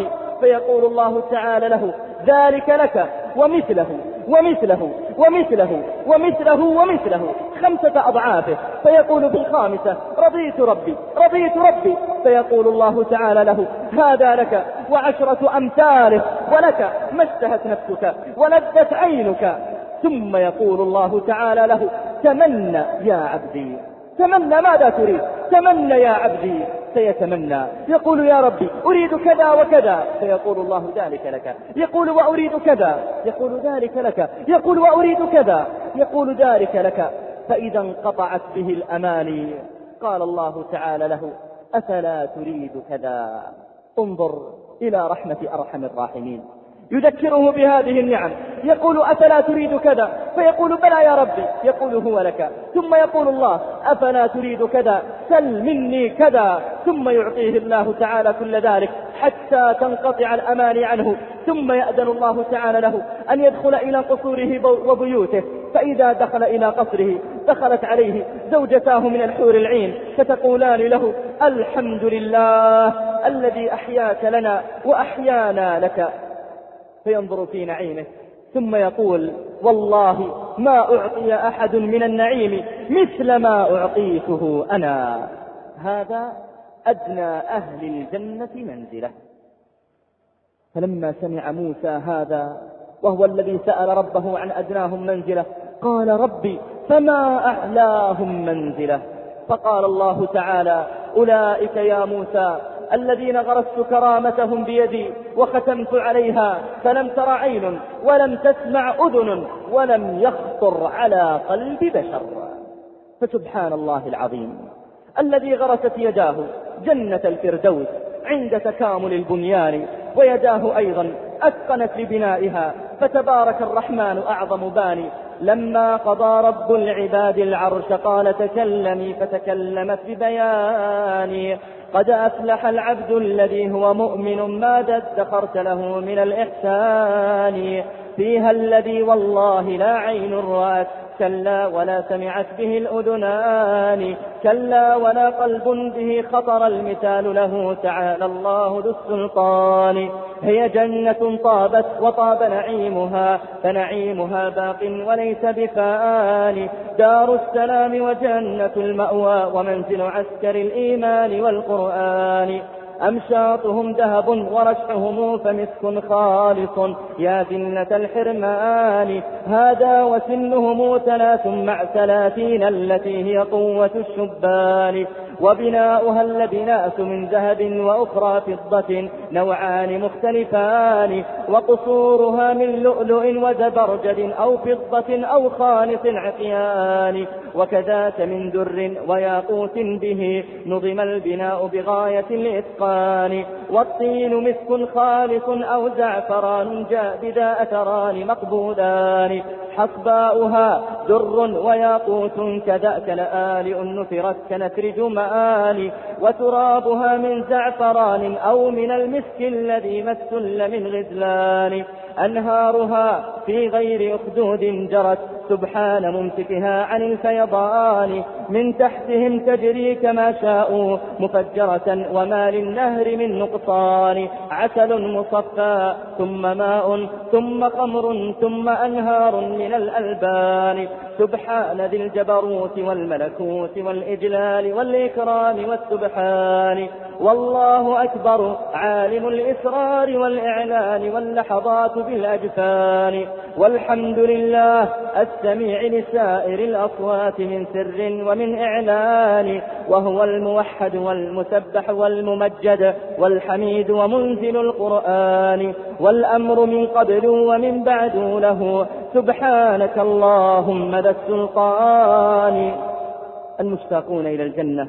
فيقول الله تعالى له: ذلك لك ومثله ومثله ومثله ومثله ومثله خمسة أضعافه. فيقول في الخامسة: رضيت ربي رضيت ربي. فيقول الله تعالى له: هذا لك وعشرة أمثاله، ولك ما اشتهت نفسك ولذت عينك. ثم يقول الله تعالى له: تمنى يا عبدي، تمنى، ماذا تريد؟ تمنى يا عبدي. سيتمنى، يقول: يا ربي أريد كذا وكذا. فيقول الله: ذلك لك. يقول: وأريد كذا. يقول: ذلك لك. يقول: وأريد كذا. يقول: ذلك لك. فإذا انقطعت به الأماني قال الله تعالى له: أفلا تريد كذا. انظر إلى رحمة أرحم الراحمين، يذكره بهذه النعم، يقول: أفلا تريد كذا. فيقول: بلى يا ربي. يقول: هو لك. ثم يقول الله: أفلا تريد كذا، سل مني كذا. ثم يعطيه الله تعالى كل ذلك حتى تنقطع الأماني عنه. ثم يأذن الله تعالى له أن يدخل إلى قصوره وبيوته. فإذا دخل إلى قصره دخلت عليه زوجتاه من الحور العين، فتقولان له: الحمد لله الذي أحياك لنا وأحيانا لك. فينظر في نعيمه ثم يقول: والله ما أعطي أحد من النعيم مثل ما أعطيته أنا. هذا أدنى أهل الجنة منزلة. فلما سمع موسى هذا، وهو الذي سأل ربه عن أدناهم منزلة، قال: ربي فما أعلاهم منزلة. فقال الله تعالى: أولئك يا موسى الذين غرست كرامتهم بيدي وختمت عليها، فلم تر عين ولم تسمع أذن ولم يخطر على قلب بشر. فسبحان الله العظيم الذي غرست يداه جنة الفردوس عند تكامل البنيان، ويداه أيضا أتقنت لبنائها، فتبارك الرحمن أعظم باني. لما قضى رب العباد العرش قال: تكلمي، فتكلمت ببياني. قد أفلح العبد الذي هو مؤمن ماذا ادخرت له من الإحسان. فيها الذي والله لا عين رأت، كلا ولا سمعت به الأذنان، كلا ولا قلب به خطر المثال له تعالى الله ذو السلطان. هي جنة طابت وطاب نعيمها، فنعيمها باق وليس بفان. دار السلام وجنة المأوى، ومنزل عسكر الإيمان والقرآن. أمشاطهم ذهب ورشحهم فمسك خالص، يا زنة الحرمان. هذا وسنهم ثلاث مع ثلاثين التي هي قوة الشبان. وبناؤها اللبناس من ذهب وأخرى فضة، نوعان مختلفان. وقصورها من لؤلؤ وزبرجد أو فضة أو خالص عقيان. وكذاك من در وياقوت به نظم البناء بغاية الإتقان. والطين مسك خالص أو زعفران جاء بذا أثران مقبولان. حصباؤها در وياقوت كذاك لآلئ نثرت كنثر جمآن. وترابها من زعفران أو من المسك الذي ما استل من غزلان. أنهارها في غير أخدود جرت، سبحان ممسكها عن الفيضان. من تحتهم تجري كما شاءوا مفجرة، وما للنهر من نقصان. عسل مصفى ثم ماء ثم خمر ثم أنهار من الألبان. سبحان ذي الجبروت والملكوت والإجلال والإكرام والسبحان. والله أكبر عالم الإسرار والإعلان، واللحظات بالأجفان. والحمد لله السميع لسائر الأصوات من سر ومن إعلان. وهو الموحد والمسبح والممجد والحميد ومنزل القرآن. والأمر من قبل ومن بعد له، سبحانك اللهم ذا السلطان. المشتاقون إلى الجنة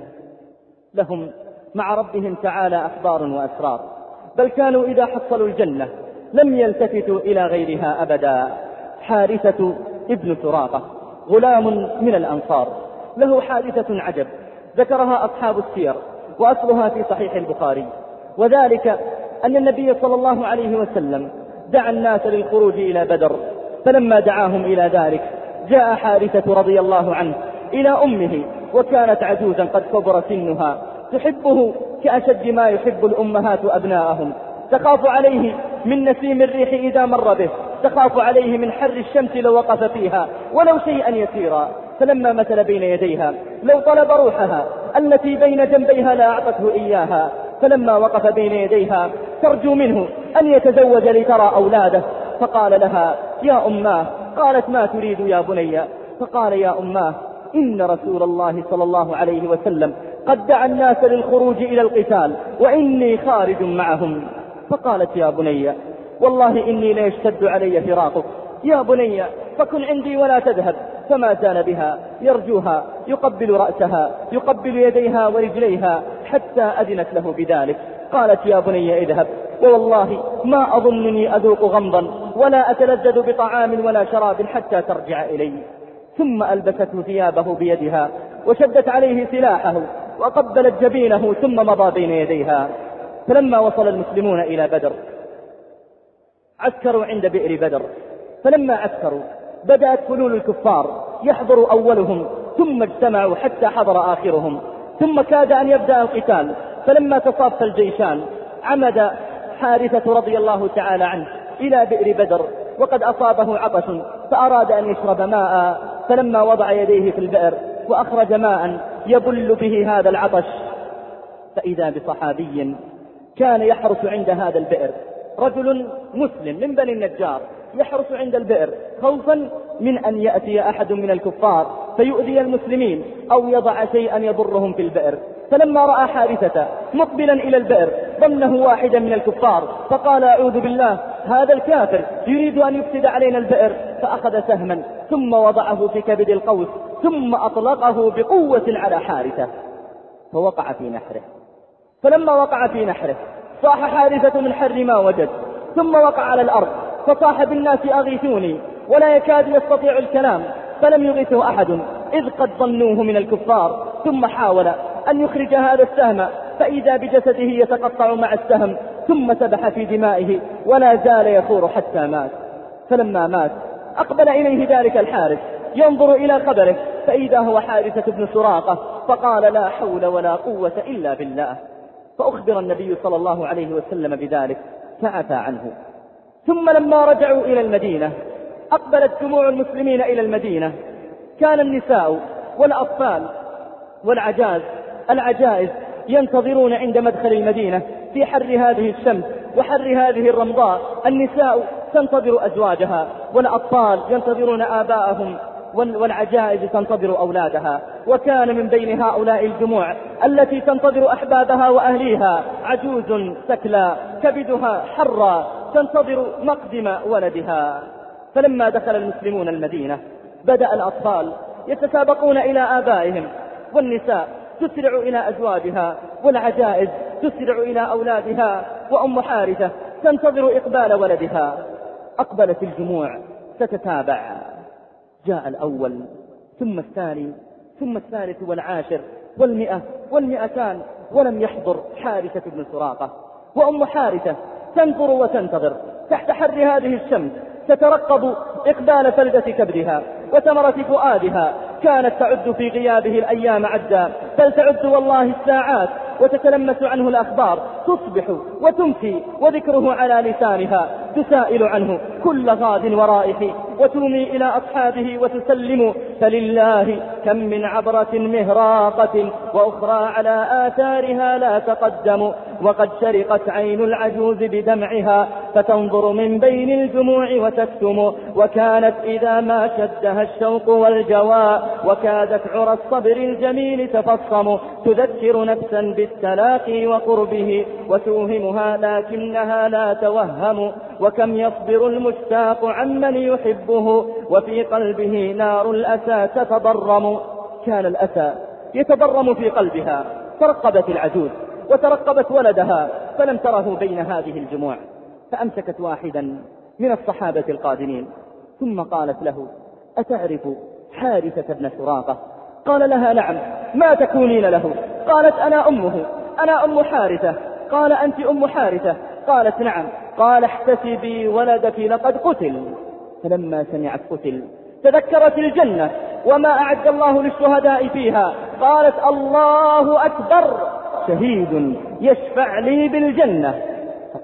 لهم مع ربهم تعالى أخبار وأسرار، بل كانوا إذا حصلوا الجنة لم يلتفتوا إلى غيرها أبدا. حارثة ابن سراقة غلام من الأنصار، له حادثة عجب ذكرها أصحاب السير، وأصلها في صحيح البخاري. وذلك أن النبي صلى الله عليه وسلم دعا الناس للخروج إلى بدر، فلما دعاهم إلى ذلك جاء حارثة رضي الله عنه إلى أمه، وكانت عجوزا قد كبر سنها، تحبه كأشد ما يحب الأمهات أبناءهم. تخاف عليه من نسيم الريح إذا مر به، تخاف عليه من حر الشمس لو وقف فيها ولو شيئا يسيرا. فلما مثل بين يديها لو طلب روحها التي بين جنبيها لا أعطته إياها. فلما وقف بين يديها ترجو منه أن يتزوج لترى أولاده، فقال لها يا أماه. قالت ما تريد يا بني؟ فقال يا أماه إن رسول الله صلى الله عليه وسلم قد دعا الناس للخروج إلى القتال وإني خارج معهم. فقالت يا بني والله إني ليشتد علي فراقك يا بني فكن عندي ولا تذهب. فما زال بها يرجوها، يقبل رأسها، يقبل يديها ورجليها حتى أذنت له بذلك. قالت يا بني اذهب، ووالله ما أظنني أذوق غمضا ولا أتلذذ بطعام ولا شراب حتى ترجع إلي. ثم ألبسته ثيابه بيدها وشدت عليه سلاحه وقبلت جبينه ثم مضى بين يديها. فلما وصل المسلمون إلى بدر عسكروا عند بئر بدر. فلما عسكروا بدأت فلول الكفار، يحضر أولهم ثم اجتمعوا حتى حضر آخرهم، ثم كاد أن يبدأ القتال. فلما تصافى الجيشان عمد حارثة رضي الله تعالى عنه إلى بئر بدر وقد أصابه عطش فأراد أن يشرب ماء. فلما وضع يديه في البئر وأخرج ماء يبل به هذا العطش فإذا بصحابي كان يحرس عند هذا البئر، رجل مسلم من بني النجار يحرس عند البئر خوفا من أن يأتي أحد من الكفار فيؤذي المسلمين أو يضع شيئا يضرهم في البئر. فلما رأى حارثة مقبلا إلى البئر ظنه واحدا من الكفار فقال أعوذ بالله هذا الكافر يريد أن يفسد علينا البئر. فأخذ سهما ثم وضعه في كبد القوس ثم أطلقه بقوة على حارثة فوقع في نحره. فلما وقع في نحره صاح حارثة من حر ما وجد ثم وقع على الأرض فصاح بالناس أغيثوني ولا يكاد يستطيع الكلام فلم يغيثه أحد إذ قد ظنوه من الكفار. ثم حاول أن يخرج هذا السهم فإذا بجسده يتقطع مع السهم ثم سبح في دمائه ولا زال يثور حتى مات. فلما مات أقبل إليه ذلك الحارث ينظر إلى قبره فإذا هو حارثة بن سراقة فقال لا حول ولا قوة إلا بالله. فأخبر النبي صلى الله عليه وسلم بذلك فعفى عنه. ثم لما رجعوا إلى المدينة أقبلت جموع المسلمين إلى المدينة. كان النساء والأطفال والعجاز العجائز ينتظرون عند مدخل المدينة في حر هذه الشمس وحر هذه الرمضاء. النساء تنتظر أزواجها والأطفال ينتظرون آباءهم والعجائز تنتظر أولادها. وكان من بين هؤلاء الجموع التي تنتظر أحبابها وأهليها عجوز سكلى كبدها حرى تنتظر مقدم ولدها. فلما دخل المسلمون المدينة بدأ الأطفال يتسابقون إلى آبائهم والنساء تسرع إلى أزواجها والعجائز تسرع إلى أولادها وأم حارثة تنتظر إقبال ولدها. أقبلت الجموع تتتابع، جاء الأول ثم الثاني ثم الثالث والعاشر والمئة والمئتان ولم يحضر حارثة بن سراقة. وأم حارثة تنظر وتنتظر تحت حر هذه الشمس تترقب إقبال فلدة كبدها وثمرة فؤادها. كانت تعد في غيابه الأيام عدا بل تعد والله الساعات وتتلمس عنه الأخبار تصبح وتمسي وذكره على لسانها تسائل عنه كل غاد ورائح وتومي إلى أصحابه وتسلم. فلله كم من عبرة مهراقة وأخرى على آثارها لا تقدم وقد شرقت عين العجوز بدمعها فتنظر من بين الجموع وتكتم. وكانت إذا ما شدها الشوق والجواء وكادت عرى الصبر الجميل تفصم تذكر نفسا بالتلاقي وقربه وتوهمها لكنها لا توهم. وكم يصبر المشتاق عمن يحبه وفي قلبه نار الأسى تتضرم. كان الأسى يتضرم في قلبها. ترقبت العجوز وترقبت ولدها فلم تره بين هذه الجموع فأمسكت واحدا من الصحابة القادمين ثم قالت له أتعرف حارثة بن سراقة؟ قال لها نعم. ما تكونين له؟ قالت أنا أمه، أنا أم حارثة. قال أنت أم حارثة؟ قالت نعم. قال احتسبي ولدك لقد قتل. فلما سمعت قتل تذكرت الجنة وما أعد الله للشهداء فيها قالت الله أكبر شهيد يشفع لي بالجنة.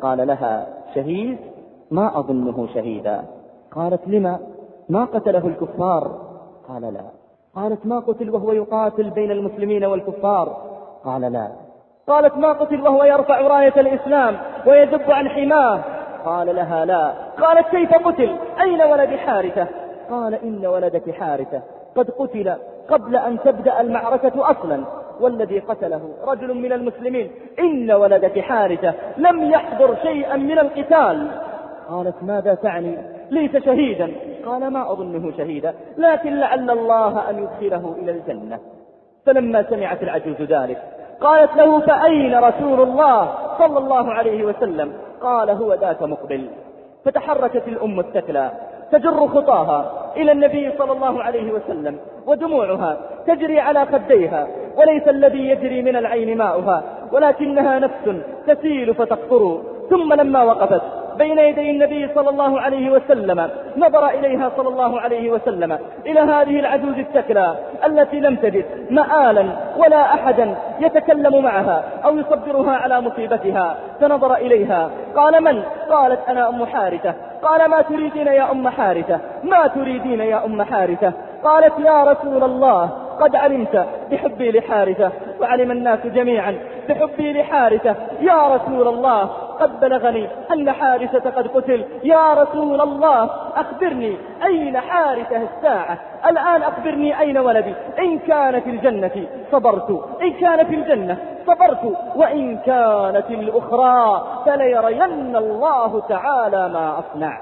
فقال لها: شهيد؟ ما أظنه شهيدا. قالت: لما؟ ما قتله الكفار؟ قال: لا. قالت: ما قتل وهو يقاتل بين المسلمين والكفار؟ قال: لا. قالت: ما قتل وهو يرفع راية الإسلام ويذب عن حماه؟ قال لها: لا. قالت: كيف قتل؟ أين ولد حارثة؟ قال: إن ولدك حارثة قد قتل قبل أن تبدأ المعركة أصلا، والذي قتله رجل من المسلمين. إن ولدك حارثة لم يحضر شيئا من القتال. قالت: ماذا تعني؟ ليس شهيدا. قال: ما أظنه شهيدا، لكن لعل الله أن يدخله إلى الجنة. فلما سمعت العجوز ذلك قالت له: فأين رسول الله صلى الله عليه وسلم؟ قال: هو ذاك مقبل. فتحركت الأم الثكلى تجر خطاها إلى النبي صلى الله عليه وسلم، ودموعها تجري على خديها، وليس الذي يجري من العين ماؤها، ولكنها نفس تسيل فتقطر. ثم لما وقفت بين يدي النبي صلى الله عليه وسلم نظر إليها صلى الله عليه وسلم إلى هذه العجوز الثكلى التي لم تجد مآلا ولا أحدا يتكلم معها أو يصبرها على مصيبتها، فنظر إليها قال: من؟ قالت: أنا أم حارثة. قال: ما تريدين يا أم حارثة؟ ما تريدين يا أم حارثة؟ قالت: يا رسول الله، قد علمت بحبي لحارثة، وعلم الناس جميعا بحبي لحارثة. يا رسول الله، قد بلغني أن حارثة قد قتل. يا رسول الله، أخبرني أين حارثة الساعة؟ الآن أخبرني أين ولدي؟ إن كان في الجنة صبرت، إن كان في الجنة صبرت، وإن كانت الأخرى فليرين الله تعالى ما أصنع.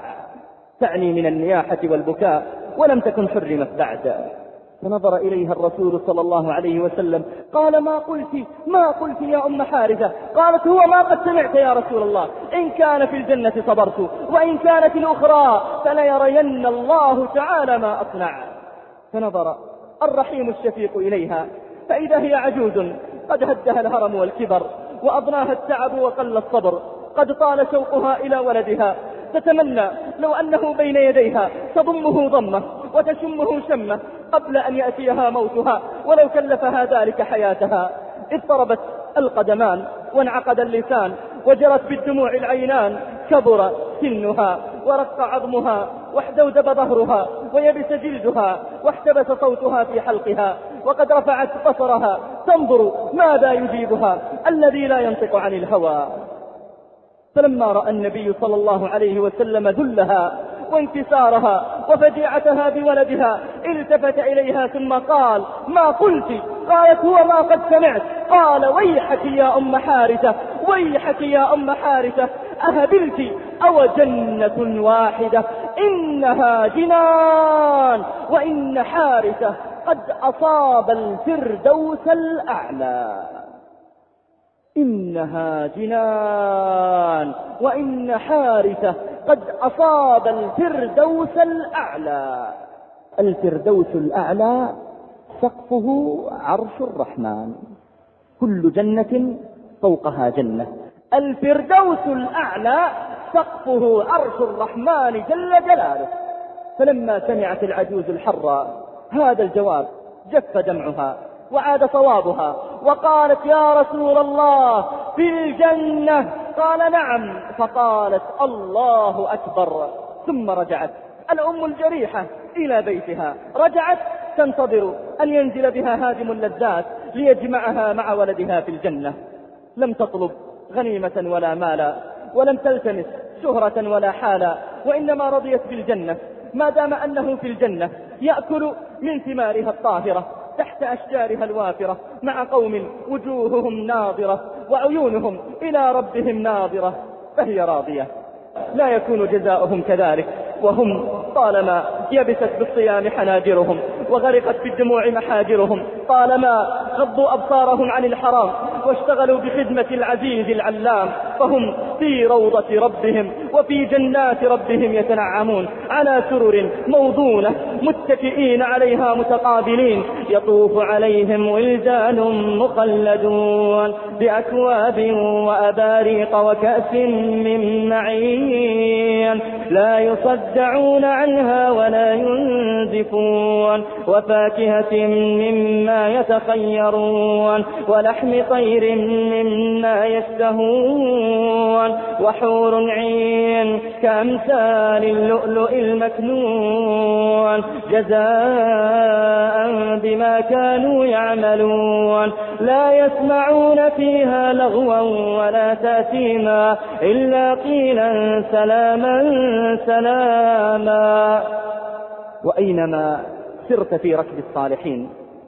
تعني من النياحة والبكاء، ولم تكن حرمت بعد. فنظر إليها الرسول صلى الله عليه وسلم قال: ما قلت؟ ما قلت يا أم حارثة؟ قالت: هو ما قد سمعت يا رسول الله، إن كان في الجنة صبرت، وإن كانت الأخرى فليرين الله تعالى ما أصنع. فنظر الرحيم الشفيق إليها فإذا هي عجوز قد هدها الهرم والكبر، وأضناها التعب وقل الصبر، قد طال شوقها إلى ولدها، تتمنى لو أنه بين يديها تضمه ضمه وتشمه شمه قبل أن يأتيها موتها، ولو كلفها ذلك حياتها. اضطربت القدمان وانعقد اللسان وجرت بالدموع العينان. كبر سنها ورق عظمها واحدودب ظهرها ويبس جلدها واحتبس صوتها في حلقها، وقد رفعت بصرها تنظر ماذا يجيبها الذي لا ينطق عن الهوى. فلما رأى النبي صلى الله عليه وسلم ذلها وانكسارها وفجيعتها بولدها التفت إليها ثم قال: ما قلت؟ قالت: هو ما قد سمعت. قال: ويحك يا أم حارثة، ويحك يا أم حارثة، أهبلت أو جنة واحدة؟ إنها جنان، وإن حارثة قد أصاب الفردوس الأعلى. إنها جنان، وإن حارثة قد أصاب الفردوس الأعلى. الفردوس الأعلى سقفه عرش الرحمن، كل جنة فوقها جنة. الفردوس الأعلى سقفه عرش الرحمن جل جلاله. فلما سمعت العجوز الحراء هذا الجواب جف دمعها وعاد صوابها، وقالت: يا رسول الله، في الجنة؟ قال: نعم. فقالت: الله أكبر. ثم رجعت الأم الجريحة إلى بيتها، رجعت تنتظر أن ينزل بها هادم اللذات ليجمعها مع ولدها في الجنة. لم تطلب غنيمة ولا مالا، ولم تلتمس شهرة ولا حالا، وإنما رضيت بالجنة ما دام أنه في الجنة يأكل من ثمارها الطاهرة تحت أشجارها الوافرة مع قوم وجوههم ناظرة وعيونهم إلى ربهم ناظرة، فهي راضية. لا يكون جزاؤهم كذلك وهم طالما يبست بالصيام حناجرهم وغرقت بالدموع محاجرهم، طالما غضوا أبصارهم عن الحرام واشتغلوا بخدمة العزيز العلام، فهم في روضة ربهم وفي جنات ربهم يتنعمون على سرر موضونة متكئين عليها متقابلين، يطوف عليهم ولدان مخلدون بأكواب وأباريق وكأس من معين لا يصدعون عنها ولا ينزفون وفاكهة مما يتخيرون ولحم طير مما يشتهون وحور عين كأمثال اللؤلؤ المكنون جزاء بما كانوا يعملون لا يسمعون فيها لغوا ولا تأثيما إلا قيلا سلاما سلاما. وأينما سرت في ركب الصالحين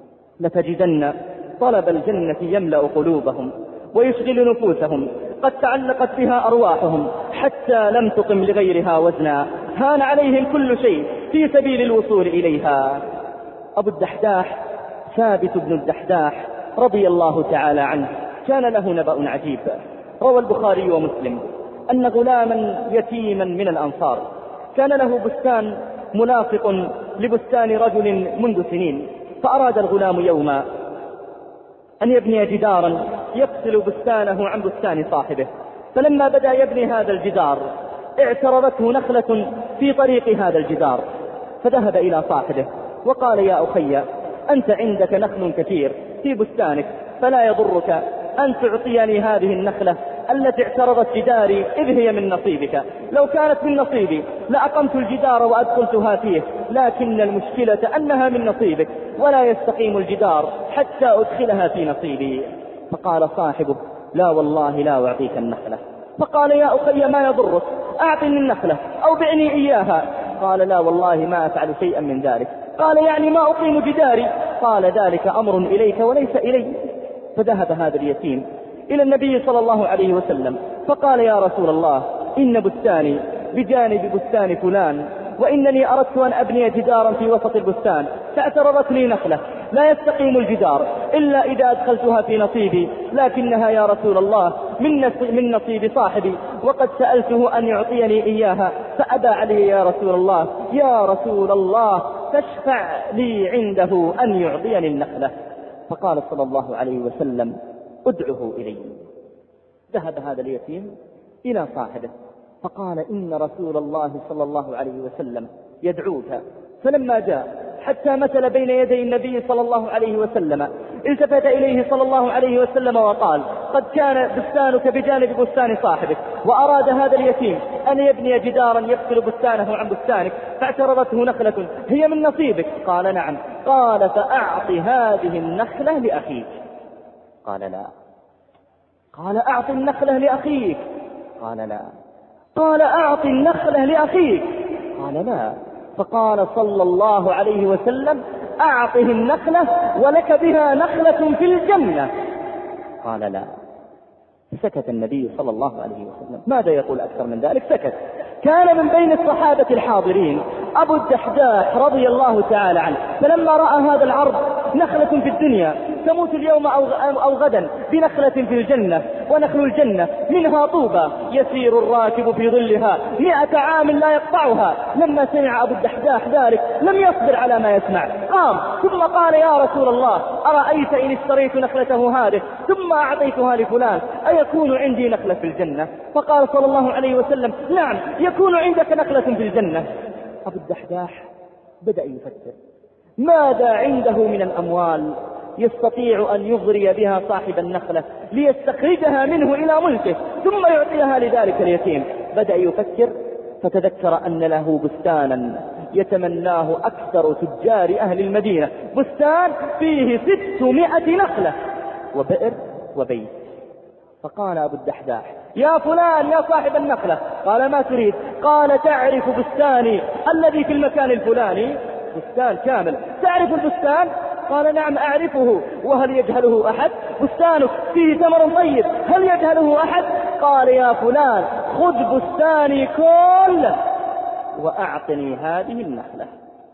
لتجدن طلب الجنة يملأ قلوبهم ويشغل نفوسهم، قد تعلقت بها أرواحهم حتى لم تقم لغيرها وزنا، هان عليهم كل شيء في سبيل الوصول إليها. أبو الدحداح ثابت بن الدحداح رضي الله تعالى عنه كان له نبأ عجيب. روى البخاري ومسلم أن غلاما يتيما من الأنصار كان له بستان منافق لبستان رجل منذ سنين، فأراد الغلام يوما أن يبني جدارا يفصل بستانه عن بستان صاحبه، فلما بدأ يبني هذا الجدار اعترضته نخلة في طريق هذا الجدار، فذهب إلى صاحبه وقال يا أخي أنت عندك نخل كثير في بستانك، فلا يضرك أن تعطيني هذه النخلة التي اعترضت جداري إذ هي من نصيبك، لو كانت من نصيبي لأقمت الجدار وأدخلتها فيه، لكن المشكلة أنها من نصيبك ولا يستقيم الجدار حتى أدخلها في نصيبي. فقال صاحبه لا والله لا أعطيك النخلة. فقال يا أخي ما يضرك أعطني النخلة أو بعني إياها. قال لا والله ما أفعل شيئا من ذلك. قال يعني ما أقيم جداري؟ قال ذلك أمر إليك وليس إلي. فذهب هذا اليتيم إلى النبي صلى الله عليه وسلم فقال يا رسول الله إن بستاني بجانب بستان فلان، وإنني أردت أن أبني جدارا في وسط البستان، فاعترضتني نخلة لا يستقيم الجدار إلا إذا أدخلتها في نصيبي، لكنها يا رسول الله من نصيب صاحبي وقد سألته أن يعطيني إياها فأبى علي يا رسول الله. يا رسول الله فاشفع لي عنده أن يعطيني النخلة. فقال صلى الله عليه وسلم ادعه إلي. ذهب هذا اليتيم إلى صاحبه فقال إن رسول الله صلى الله عليه وسلم يدعوك. فلما جاء حتى مثل بين يدي النبي صلى الله عليه وسلم التفت إليه صلى الله عليه وسلم وقال قد كان بستانك بجانب بستان صاحبك، وأراد هذا اليتيم أن يبني جدارا يفصل بستانه عن بستانك فاعترضته نخلة هي من نصيبك. قال نعم. قال فأعط هذه النخلة لأخيك. قال لا. قال أعط النخلة لأخيك. قال لا. قال أعط النخلة لأخيك. قال لا. فقال صلى الله عليه وسلم أعطه النخلة ولك بها نخلة في الجنة. قال لا. سكت النبي صلى الله عليه وسلم. ماذا يقول أكثر من ذلك؟ سكت. كان من بين الصحابة الحاضرين أبو الدحداح رضي الله تعالى عنه، فلما رأى هذا العرض نخلة في الدنيا تموت اليوم أو غدا بنخلة في الجنة، ونخل الجنة منها طوبى يسير الراكب في ظلها مئة عام لا يقطعها. لما سمع أبو الدحداح ذلك لم يصبر على ما يسمع، قام ثم قال يا رسول الله أرأيت إن اشتريت نخلته هذه ثم أعطيتها لفلان أيكون عندي نخلة في الجنة؟ فقال صلى الله عليه وسلم نعم يكون عندك نخلة في الجنة. أبو الدحداح بدأ يفكر ماذا عنده من الأموال يستطيع أن يغري بها صاحب النخلة ليستخرجها منه إلى ملكه ثم يعطيها لذلك اليتيم. بدأ يفكر فتذكر أن له بستانا يتمناه أكثر تجار أهل المدينة، بستان فيه ستمائة نخلة وبئر وبيت. فقال أبو الدحداح يا فلان يا صاحب النخلة. قال ما تريد؟ قال تعرف بستاني الذي في المكان الفلاني؟ بستان كامل. تعرف البستان؟ قال نعم أعرفه. وهل يجهله أحد؟ بستانك فيه ثمر طيب هل يجهله أحد؟ قال يا فلان خذ بستاني كله وأعطني هذه النخلة.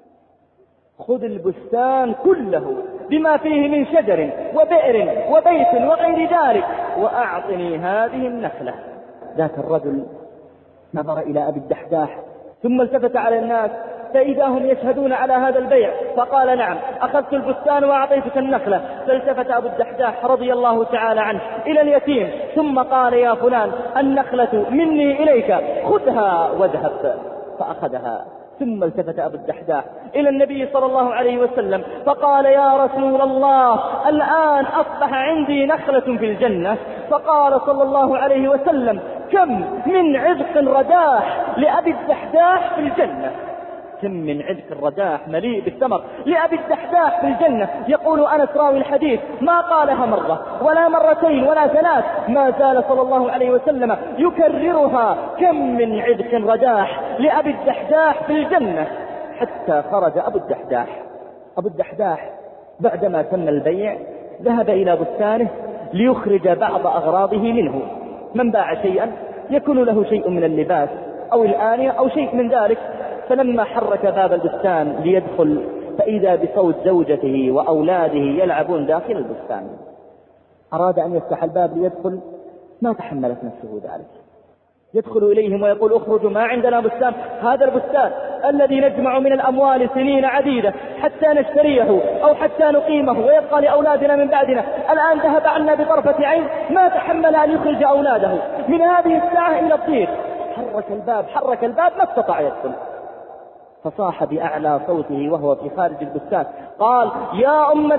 خذ البستان كله بما فيه من شجر وبئر وبيت وغير ذلك وأعطني هذه النخلة. ذاك الرجل نظر إلى أبي الدحداح ثم التفت على الناس فإذا هم يشهدون على هذا البيع فقال نعم أخذت البستان وأعطيتك النخلة. فالتفت أبو الدحداح رضي الله تعالى عنه إلى اليتيم ثم قال يا فلان النخلة مني إليك خذها واذهب. فأخذها ثم التفت أبو الدحداح إلى النبي صلى الله عليه وسلم فقال: يا رسول الله، الآن أصبح عندي نخلة في الجنة. فقال صلى الله عليه وسلم: كم من عذق رداح لأبي الدحداح في الجنة، كم من عذق رداح مليء بالثمر لأبي الدحداح في الجنة. يقول أنس راوي الحديث: ما قالها مرة ولا مرتين ولا ثلاث، ما زال صلى الله عليه وسلم يكررها: كم من عذق رداح لأبي الدحداح في الجنة، حتى خرج أبو الدحداح. أبو الدحداح بعدما تم البيع ذهب إلى بستانه ليخرج بعض أغراضه منه. من باع شيئا يكون له شيء من اللباس أو الآنية أو شيء من ذلك، فلما حرك باب البستان ليدخل فإذا بصوت زوجته وأولاده يلعبون داخل البستان. أراد أن يفتح الباب ليدخل، ما تحملت نفسه ذلك. يدخل إليهم ويقول: اخرجوا، ما عندنا بستان، هذا البستان الذي نجمع من الأموال سنين عديدة حتى نشتريه أو حتى نقيمه ويبقى لأولادنا من بعدنا، الآن ذهب عنا بطرفة عين، ما تحمل أن يخرج أولاده من هذه الساعة إلى الضيق. حرك الباب حرك الباب ما استطاع يدخل، فصاح بأعلى صوته وهو في خارج البستان، قال: يا أم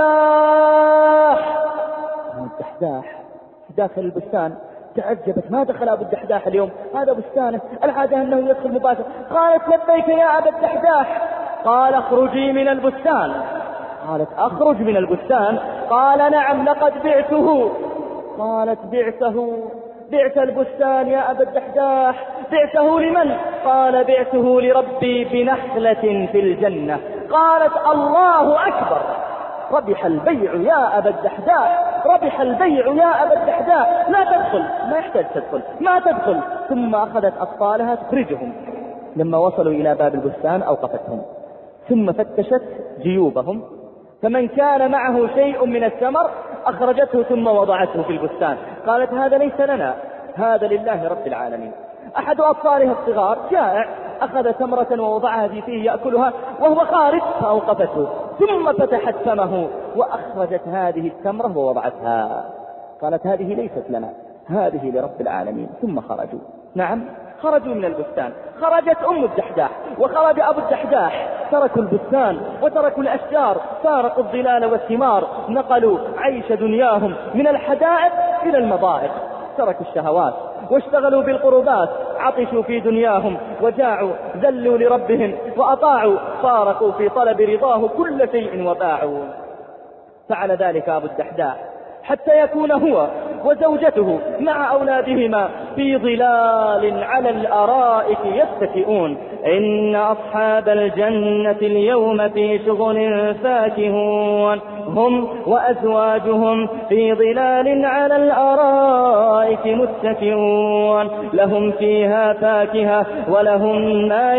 الدحداح. أم الدحداح في داخل البستان تعجبت: ما دخل أبو الدحداح اليوم؟ هذا بستانه، العادة أنه يدخل مباشرة. قالت: لبيك يا أبا الدحداح. قال: اخرجي من البستان. قالت: أخرج من البستان؟ قال: نعم، لقد بعته. قالت: بعته؟ بعت البستان يا أبا الدحداح؟ بعته لمن؟ قال: بعته لربي بنخلة في الجنة. قالت: الله أكبر، ربح البيع يا أبا الدحداح، ربح البيع يا أبا الدحداح، لا تدخل، ما يحتاج تدخل، ما تدخل. ثم أخذت أطفالها تخرجهم. لما وصلوا إلى باب البستان أوقفتهم، ثم فتشت جيوبهم، فمن كان معه شيء من الثمر أخرجته ثم وضعته في البستان. قالت: هذا ليس لنا، هذا لله رب العالمين. أحد أطفالها الصغار جائع، أخذ تمرة ووضعها في فيه يأكلها وهو خارج فأوقفته، ثم فتحت فمه وأخرجت هذه التمرة ووضعتها. قالت: هذه ليست لنا، هذه لرب العالمين. ثم خرجوا. نعم، خرجوا من البستان. خرجت أم الدحداح وخرج أبو الدحداح، تركوا البستان وتركوا الأشجار، فارقوا الظلال والثمار، نقلوا عيش دنياهم من الحدائق إلى المضائق، تركوا الشهوات واشتغلوا بالقربات، عطشوا في دنياهم وجاعوا، ذلوا لربهم وأطاعوا، فارقوا في طلب رضاه كل شيء وباعوا. فعل ذلك أبو الدحداح حتى يكون هو وزوجته مع أولادهما في ظلال على الأرائك يتكئون. إن أصحاب الجنة اليوم في شغل فاكهون، هم وأزواجهم في ظلال على الأرائك متكئون، لهم فيها فاكهة ولهم ما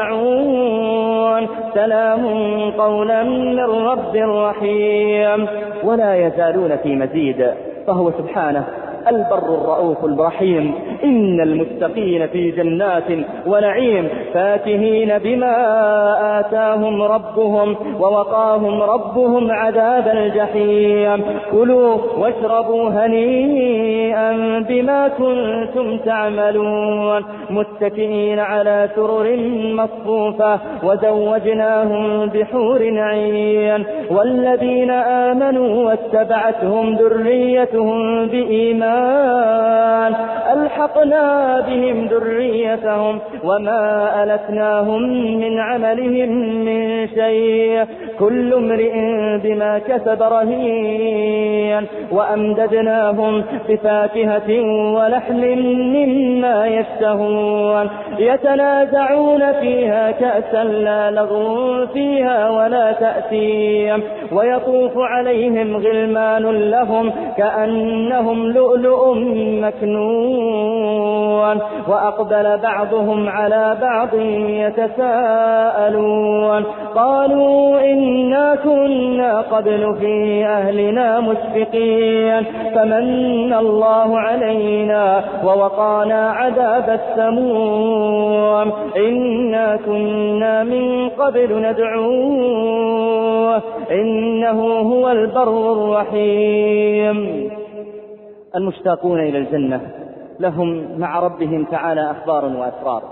يدعون، سلام قولا من رب رحيم. ولا يزالون في مزيد، فهو سبحانه البر الرؤوف الرحيم. إن المتقين في جنات ونعيم فاكهين بما آتاهم ربهم ووقاهم ربهم عذاب الجحيم. كلوا واشربوا هنيئا بما كنتم تعملون، متكئين على سرر مصفوفة وزوجناهم بحور عين. والذين آمنوا واتبعتهم ذريتهم بإيمان ألحقنا بهم ذريتهم وما ألتناهم من عملهم من شيء، كل امرئ بما كسب رهين. وأمددناهم بفاكهة ولحم مما يشتهون، يتنازعون فيها كأسا لا لغو فيها ولا تأثيم. ويطوف عليهم غلمان لهم كأنهم لؤلؤ مكنون. وأقبل بعضهم على بعض يتساءلون، قالوا إنا كنا قبل في أهلنا مشفقين فمن الله علينا ووقانا عذاب السموم، إنا كنا من قبل ندعوه إنه هو البر الرحيم. المشتاقون إلى الجنة لهم مع ربهم تعالى أخبار وأسرار.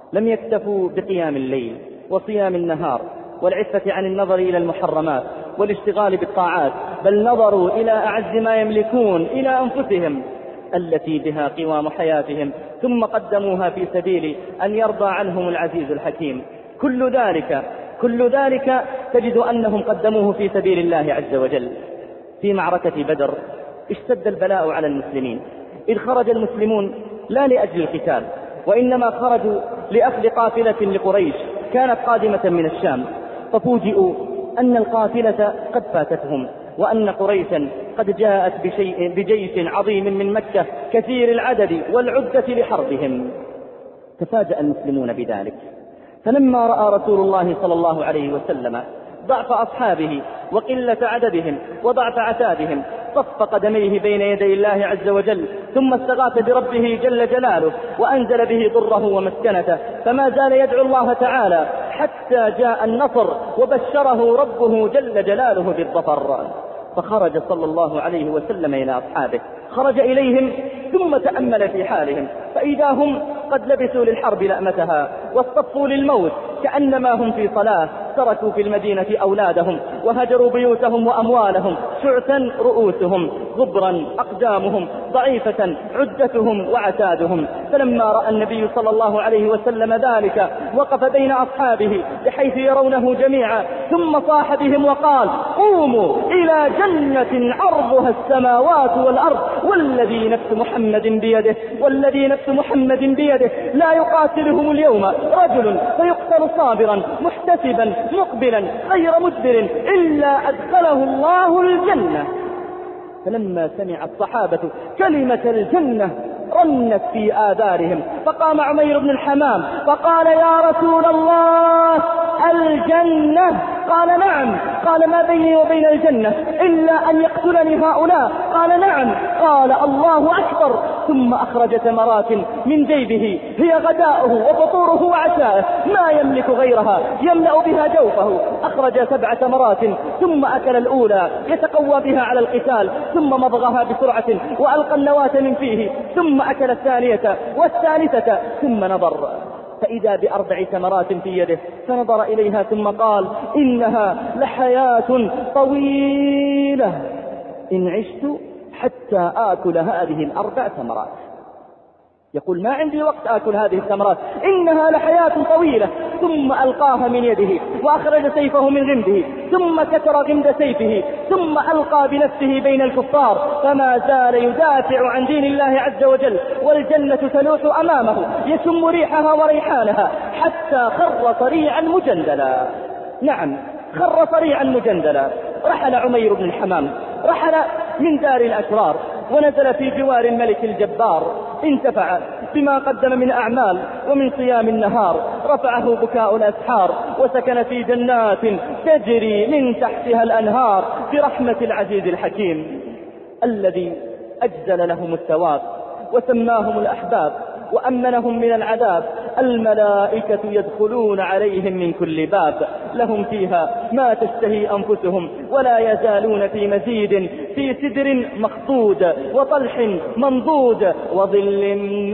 لم يكتفوا بقيام الليل وصيام النهار والعفة عن النظر إلى المحرمات والاشتغال بالطاعات، بل نظروا إلى أعز ما يملكون، إلى أنفسهم التي بها قوام حياتهم، ثم قدموها في سبيل أن يرضى عنهم العزيز الحكيم. كل ذلك كل ذلك تجد أنهم قدموه في سبيل الله عز وجل. في معركة بدر اشتد البلاء على المسلمين، إذ خرج المسلمون لا لأجل القتال، وإنما خرجوا لأخذ قافلة لقريش كانت قادمة من الشام، ففوجئوا أن القافلة قد فاتتهم، وأن قريشا قد جاءت بشيء بجيش عظيم من مكة كثير العدد والعدة لحربهم. تفاجأ المسلمون بذلك، فلما رأى رسول الله صلى الله عليه وسلم ضعف أصحابه وقلة عددهم وضعف عتادهم، صف قدميه بين يدي الله عز وجل، ثم استغاث بربه جل جلاله وأنزل به ضره ومسكنته، فما زال يدعو الله تعالى حتى جاء النصر وبشره ربه جل جلاله بالظفر. فخرج صلى الله عليه وسلم إلى أصحابه، خرج إليهم ثم تأمل في حالهم، فإذا هم قد لبسوا للحرب لأمتها واصطفوا للموت كأنما هم في صلاة، تركوا في المدينة أولادهم وهجروا بيوتهم وأموالهم، شعثا رؤوسهم، غبرا أقدامهم، ضعيفة عدتهم وعتادهم. فلما رأى النبي صلى الله عليه وسلم ذلك وقف بين أصحابه بحيث يرونه جميعا، ثم صاح بهم وقال: قوموا إلى جنة عرضها السماوات والأرض والذي نفس محمد بيده والذي نفس محمد بيده لا يقاتلهم اليوم رجل فيقتل صابرا محتسبا مقبلا غير مدبر إلا أدخله الله الجنة. فلما سمع الصحابة كلمة الجنة رنت في آذارهم، فقام عمير بن الحمام فقال: يا رسول الله الجنة؟ قال: نعم. قال: ما بيني وبين الجنة إلا أن يقتلني هؤلاء؟ قال: نعم. قال: الله أكبر. ثم أخرج ثمرات من جيبه هي غداؤه وفطوره وعشاءه ما يملك غيرها يملأ بها جوفه، أخرج سبع ثمرات ثم أكل الأولى يتقوى بها على القتال، ثم مضغها بسرعة وألقى النواة من فيه، ثم أكل الثانية والثالثة، ثم نظر فإذا بأربع ثمرات في يده، فنظر إليها ثم قال: إنها لحياة طويلة إن عشت حتى آكل هذه الأربع ثمرات. يقول: ما عندي وقت آكل هذه الثمرات، إنها لحياة طويلة. ثم ألقاها من يده وأخرج سيفه من غمده، ثم كسر غمد سيفه، ثم ألقى بنفسه بين الكفار، فما زال يدافع عن دين الله عز وجل، والجنة تلوح أمامه يشم ريحها وريحانها، حتى خر صريعا مجندلا. نعم، خر صريعا مجندلا. رحل عمير بن الحمام، رحل من دار الأشرار ونزل في جوار الملك الجبار، انتفع بما قدم من أعمال ومن صيام النهار، رفعه بكاء الأسحار، وسكن في جنات تجري من تحتها الأنهار برحمة العزيز الحكيم الذي أجزل لهم الثواب وسماهم الأحباب وأمنهم من العذاب. الملائكة يدخلون عليهم من كل باب، لهم فيها ما تشتهي أنفسهم ولا يزالون في مزيد، في سدر مخضود وطلح منضود وظل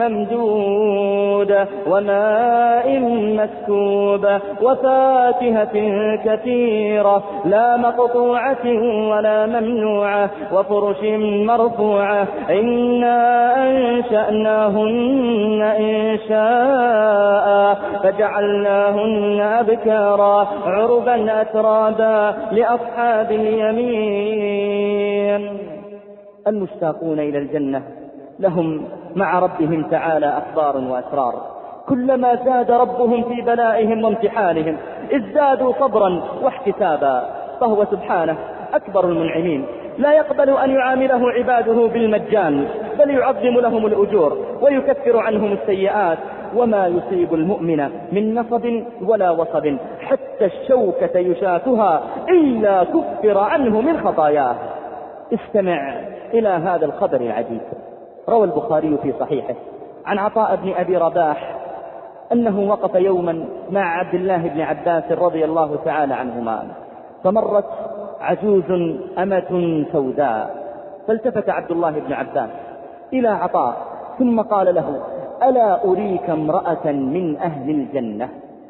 ممدود وماء مسكوب وفاكهة كثيرة لا مقطوعة ولا ممنوعة وفرش مرفوعة. إنا أنشأناهن إن شاء فجعلناهن أبكارا عربا أترابا لأصحاب اليمين. المشتاقون إلى الجنة لهم مع ربهم تعالى أخبار وأسرار، كلما زاد ربهم في بلائهم وامتحانهم ازدادوا صبرا واحتسابا، فهو سبحانه أكبر المنعمين، لا يقبل أن يعامله عباده بالمجان، بل يعظم لهم الأجور ويكفر عنهم السيئات. وما يصيب المؤمن من نصب ولا وصب حتى الشوكة يشاكها إلا كفر عنه من خطاياه. استمع إلى هذا الخبر العجيب. روى البخاري في صحيحه عن عطاء بن أبي رباح أنه وقف يوما مع عبد الله بن عباس رضي الله تعالى عنهما، فمرت عجوز أمة سوداء، فالتفت عبد الله بن عباس إلى عطاء ثم قال له: ألا أريك امرأة من أهل الجنة؟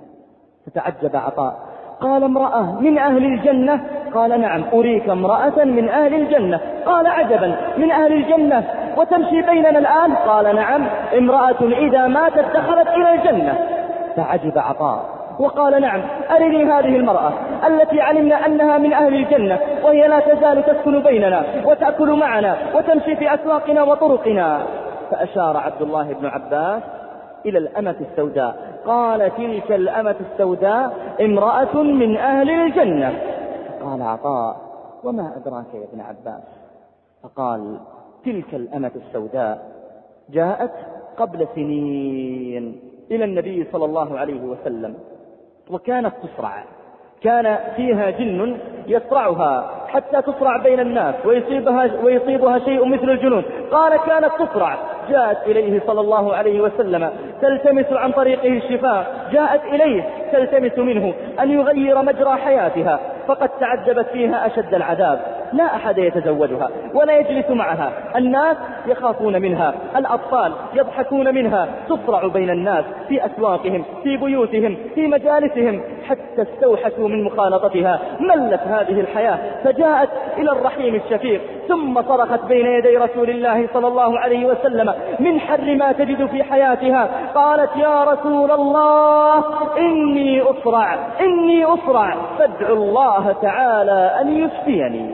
فتعجب عطاء، قال امرأة من أهل الجنة؟ قال نعم، أريك امرأة من أهل الجنة. قال عجبا، من أهل الجنة وتمشي بيننا الآن؟ قال نعم، امرأة إذا ماتت دخلت إلى الجنة. فعجب عطاء وقال نعم، أرني هذه المرأة التي علمنا أنها من أهل الجنة وهي لا تزال تسكن بيننا وتأكل معنا وتمشي في أسواقنا وطرقنا. فأشار عبد الله بن عباس إلى الأمة السوداء، قال تلك الأمة السوداء امرأة من أهل الجنة. قال عطاء وما أدراك يا ابن عباس؟ فقال تلك الأمة السوداء جاءت قبل سنين إلى النبي صلى الله عليه وسلم وكانت تصرع، كان فيها جن يصرعها حتى تصرع بين الناس ويصيبها, ويصيبها شيء مثل الجنون. قال كانت تصرع، جاءت إليه صلى الله عليه وسلم تلتمس عن طريقه الشفاء، جاءت إليه تلتمس منه أن يغير مجرى حياتها، فقد تعذبت فيها أشد العذاب، لا أحد يتزوجها ولا يجلس معها، الناس يخافون منها، الأطفال يضحكون منها، تصرع بين الناس في أسواقهم في بيوتهم في مجالسهم، حتى استوحشوا من مخالطتها، ملت هذه الحياة فجاءت إلى الرحيم الشفيق، ثم صرخت بين يدي رسول الله صلى الله عليه وسلم من حر ما تجد في حياتها، قالت يا رسول الله إني أصرع إني أصرع فادعوا الله تعالى أن يشفيني.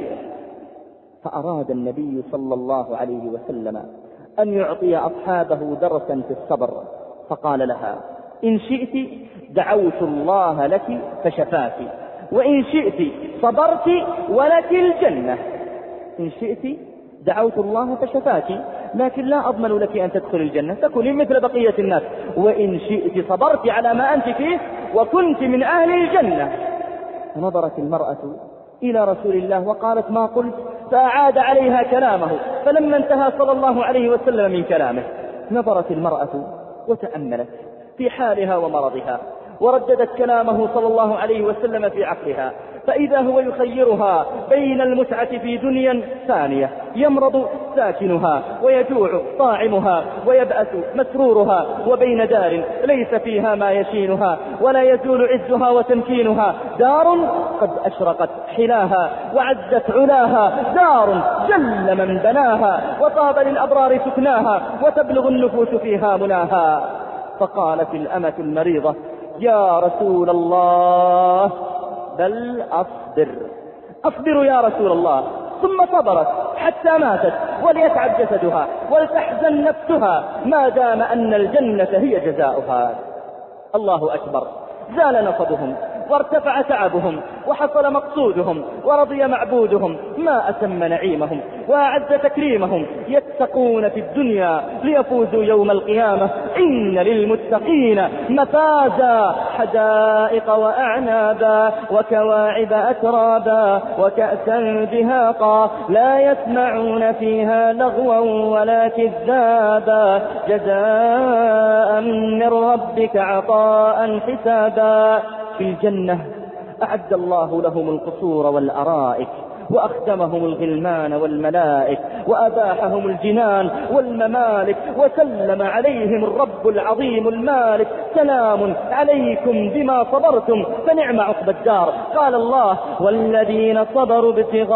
فأراد النبي صلى الله عليه وسلم أن يعطي أصحابه درسا في الصبر، فقال لها إن شئت دعوت الله لك فشفاك، وإن شئت صبرت ولك الجنة. إن شئت دعوت الله فشفاك، لكن لا أضمن لك أن تدخل الجنة، تكوني مثل بقية الناس، وإن شئت صبرت على ما أنت فيه وكنت من أهل الجنة. فنظرت المرأة إلى رسول الله وقالت ما قلت، فأعاد عليها كلامه، فلما انتهى صلى الله عليه وسلم من كلامه نظرت المرأة وتأملت في حالها ومرضها، ورددت كلامه صلى الله عليه وسلم في عقلها، فإذا هو يخيرها بين المتعة في دنيا ثانية يمرض ساكنها ويجوع طاعمها ويبأس مسرورها، وبين دار ليس فيها ما يشينها ولا يزول عزها وتمكينها، دار قد أشرقت حلاها وعزت علاها، دار جل من بناها وطاب للأبرار سكناها وتبلغ النفوس فيها مناها. فقالت الأمة المريضة يا رسول الله بل أصبر أصبر يا رسول الله. ثم صبرت حتى ماتت وليتعب جسدها ولتحزن نفسها ما دام أن الجنة هي جزاؤها. الله أكبر، زال نصبهم وارتفع تعبهم وحصل مقصودهم ورضي معبودهم، ما أتم نعيمهم وأعز تكريمهم، يتقون في الدنيا ليفوزوا يوم القيامة. إن للمتقين مفازا حدائق وأعنابا وكواعب أترابا وكأسا دهاقا لا يسمعون فيها لغوا ولا كذابا جزاء من ربك عطاء حسابا. في الجنة أعد الله لهم القصور والأرائك وأخدمهم الغلمان والملائك وأباحهم الجنان والممالك وسلم عليهم الرب العظيم المالك سلام عليكم بما صبرتم فنعم عقبى الدار. قال الله والذين صبروا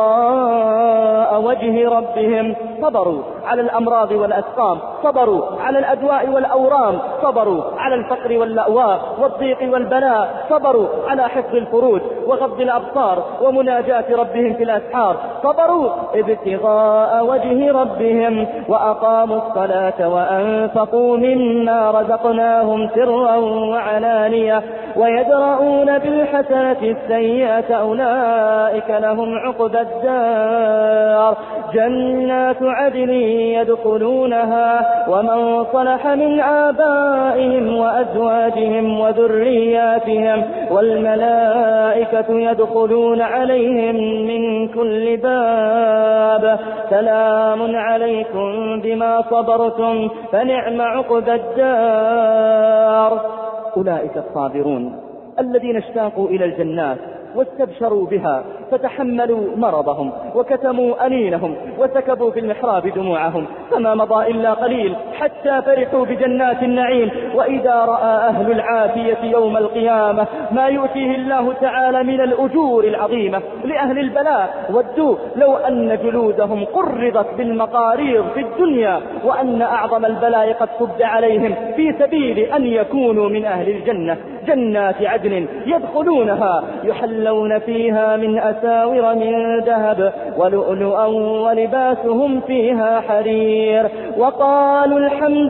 ابتغاء وجه ربهم صبروا على الأمراض والأسقام، صبروا على الأدواء والأورام، صبروا على الفقر واللأواء والضيق والبلاء، صبروا على حفظ الفروج وغض الأبصار ومناجاة ربهم في الأسحار، صبروا ابتغاء وجه ربهم وأقاموا الصلاة وأنفقوا مما رزقناهم سرا وعلانية ويدرؤون بالحسنة السيئة أولئك لهم عقبى الدار جنات عدن يدخلونها ومن صلح من آبائهم وأزواجهم وذرياتهم والملائكة يدخلون عليهم من كل باب سلام عليكم بما صبرتم فنعم عقبى الدار. أولئك الصابرون الذين اشتاقوا إلى الجنات واستبشروا بها فتحملوا مرضهم وكتموا أنينهم وسكبوا في المحراب دموعهم، فما مضى إلا قليل حتى فرحوا بجنات النعيم. وإذا رأى أهل العافية يوم القيامة ما يؤتيه الله تعالى من الأجور العظيمة لأهل البلاء ودوا لو أن جلودهم قرضت بالمقاريض في الدنيا، وأن أعظم البلاء قد صب عليهم في سبيل أن يكونوا من أهل الجنة، جنات عدن يدخلونها يحلون فيها من أساور من ذهب ولؤلؤا ولباسهم فيها حرير. وقالوا الحمد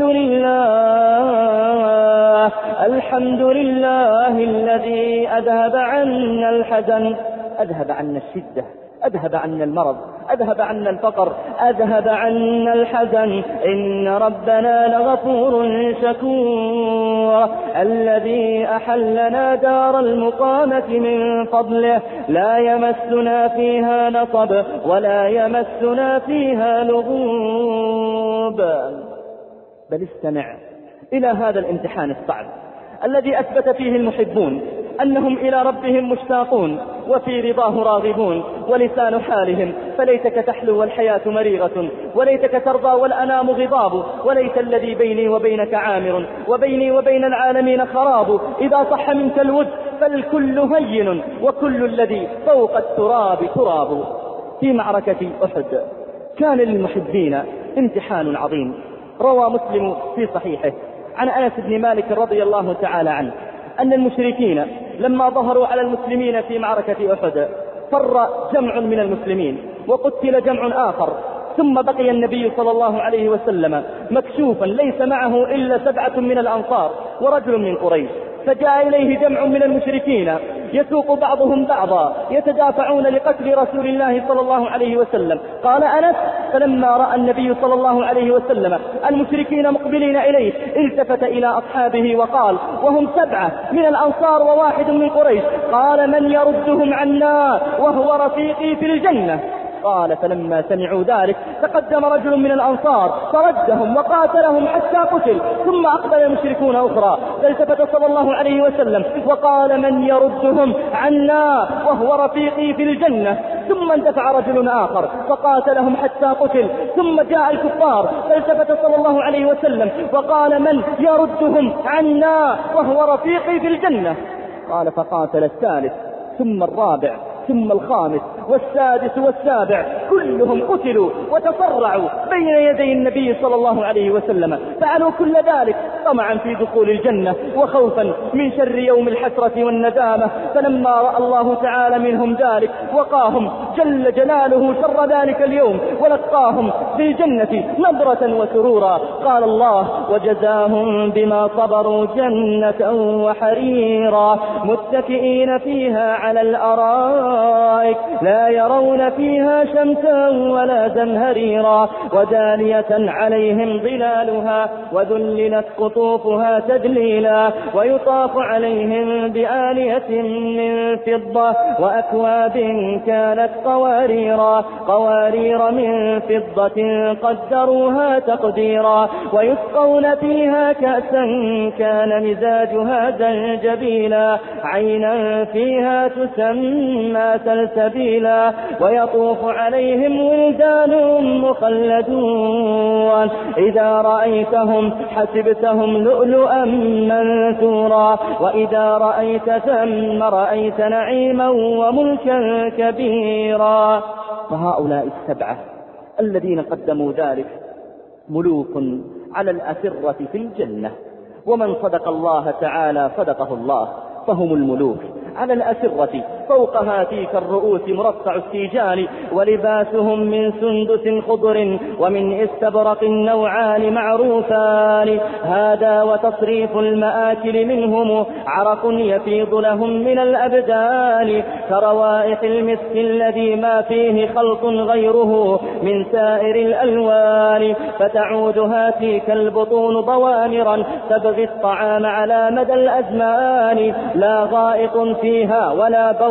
لله الحمد لله الذي أذهب عنا الحزن، أذهب عنا الشدة، أذهب عنا المرض، أذهب عنا الفقر، أذهب عنا الحزن، إن ربنا لغفور شكور، الذي أحلنا دار المقامة من فضله لا يمسنا فيها نصب ولا يمسنا فيها لغوب. بل استمع إلى هذا الامتحان الصعب الذي أثبت فيه المحبون أنهم إلى ربهم مشتاقون وفي رضاه راغبون، ولسان حالهم فليتك تحلو والحياة مريغة، وليتك ترضى والأنام غضاب، وليت الذي بيني وبينك عامر وبيني وبين العالمين خراب، إذا صح منك الود فالكل هين وكل الذي فوق التراب تراب. في معركة أحد كان للمحبين امتحان عظيم. روى مسلم في صحيحه عن أنس بن مالك رضي الله تعالى عنه أن المشركين لما ظهروا على المسلمين في معركة أحد فر جمع من المسلمين وقتل جمع آخر، ثم بقي النبي صلى الله عليه وسلم مكشوفا ليس معه إلا سبعة من الأنصار ورجل من قريش، فجاء إليه جمع من المشركين يسوق بعضهم بعضا يتدافعون لقتل رسول الله صلى الله عليه وسلم. قال أنس فلما رأى النبي صلى الله عليه وسلم المشركين مقبلين إليه التفت إلى أصحابه وقال وهم سبعة من الأنصار وواحد من قريش، قال من يردهم عنا وهو رفيقي في الجنة. قال فلما سمعوا ذلك تقدم رجل من الأنصار فردهم وقاتلهم حتى قتل، ثم أقبل المشركون أخرى فالتفت صلى الله عليه وسلم وقال من يردهم عنا وهو رفيقي في الجنة، ثم اندفع رجل آخر فقاتلهم حتى قتل، ثم جاء الكفار فالتفت صلى الله عليه وسلم وقال من يردهم عنا وهو رفيقي في الجنة. قال فقاتل الثالث ثم الرابع ثم الخامس والسادس والسابع، كلهم قتلوا وتصرعوا بين يدي النبي صلى الله عليه وسلم، فعلوا كل ذلك طمعا في دخول الجنة وخوفا من شر يوم الحسرة والندامة. فلما رأى الله تعالى منهم ذلك وقاهم جل جلاله شر ذلك اليوم ولقاهم في الجنة نظرة وسرورا. قال الله وجزاهم بما صبروا جنة وحريرا متكئين فيها على الأرائك لا يرون فيها شمسا ولا زمهريرا ودانية عليهم ظلالها وذللت قطوفها تدليلا ويطاف عليهم بآنية من فضة وأكواب كانت قواريرا قوارير من فضة قدروها تقديرا ويسقون فيها كأسا كان مزاجها زنجبيلا عينا فيها تسمى سلسبيلا ويطوف عليهم ولدان مخلدون إذا رأيتهم حسبتهم لؤلؤا منثورا وإذا رأيت ثم رأيت نعيما وملكا كبيرا. فهؤلاء السبعة الذين قدموا ذلك ملوك على الأسرة في الجنة، ومن صدق الله تعالى صدقه الله، فهم الملوك على الأسرة فوق هاتيك الرؤوس مرصع السيجان ولباسهم من سندس خضر ومن استبرق النوعان معروفان. هذا وتصريف المآكل منهم عرق يفيض لهم من الأبدان كروائح المسك الذي ما فيه خلط غيره من سائر الألوان. فتعود هاتيك البطون ضوامرا تبغي الطعام على مدى الأزمان لا غائط فيها ولا بول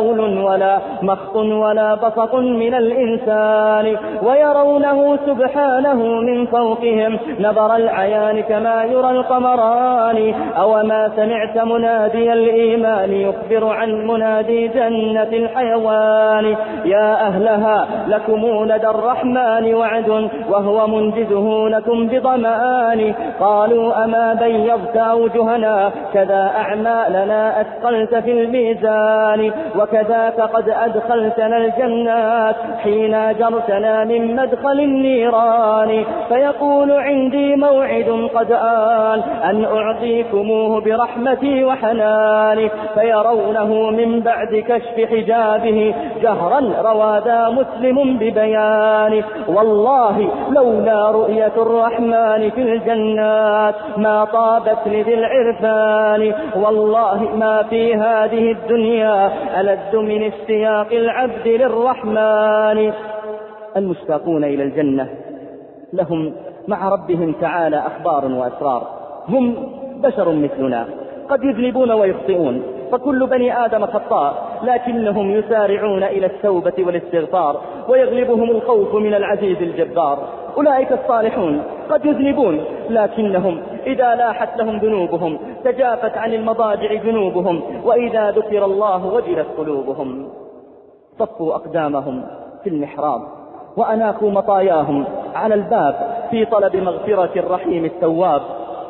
بول ولا مخط ولا بسط من الإنسان، ويرونه سبحانه من فوقهم نظر العيان كما يرى القمران. أوما سمعت منادي الإيمان يخبر عن منادي جنة الحيوان، يا أهلها لكم لدى الرحمن وعد وهو منجزه لكم بضمان. قالوا أما بيضت أوجهنا كذا أعمالنا أثقلت في الميزان، وكذاك قد أدخلتنا الجنات حين جرتنا من مدخل النيران. فيقول عندي موعد قد آن أن أعطيكموه برحمتي وحناني، فيرونه من بعد كشف حجابه جهرا روادا مسلم ببيان. والله لولا رؤية الرحمن في الجنات ما طابت لذي العرفان، والله ما في هذه الدنيا ألذ من اشتياق العبد للرحمن. المشتاقون إلى الجنة لهم مع ربهم تعالى أخبار وأسرار. هم بشر مثلنا قد يذنبون ويخطئون، فكل بني آدم خطاء، لكنهم يسارعون إلى التوبة والاستغفار ويغلبهم الخوف من العزيز الجبار. أولئك الصالحون قد يذنبون، لكنهم إذا لاحت لهم ذنوبهم تجافت عن المضاجع جنوبهم، وإذا ذكر الله وجلت قلوبهم. صفوا أقدامهم في المحراب وأناخوا مطاياهم على الباب في طلب مغفرة الرحيم التواب،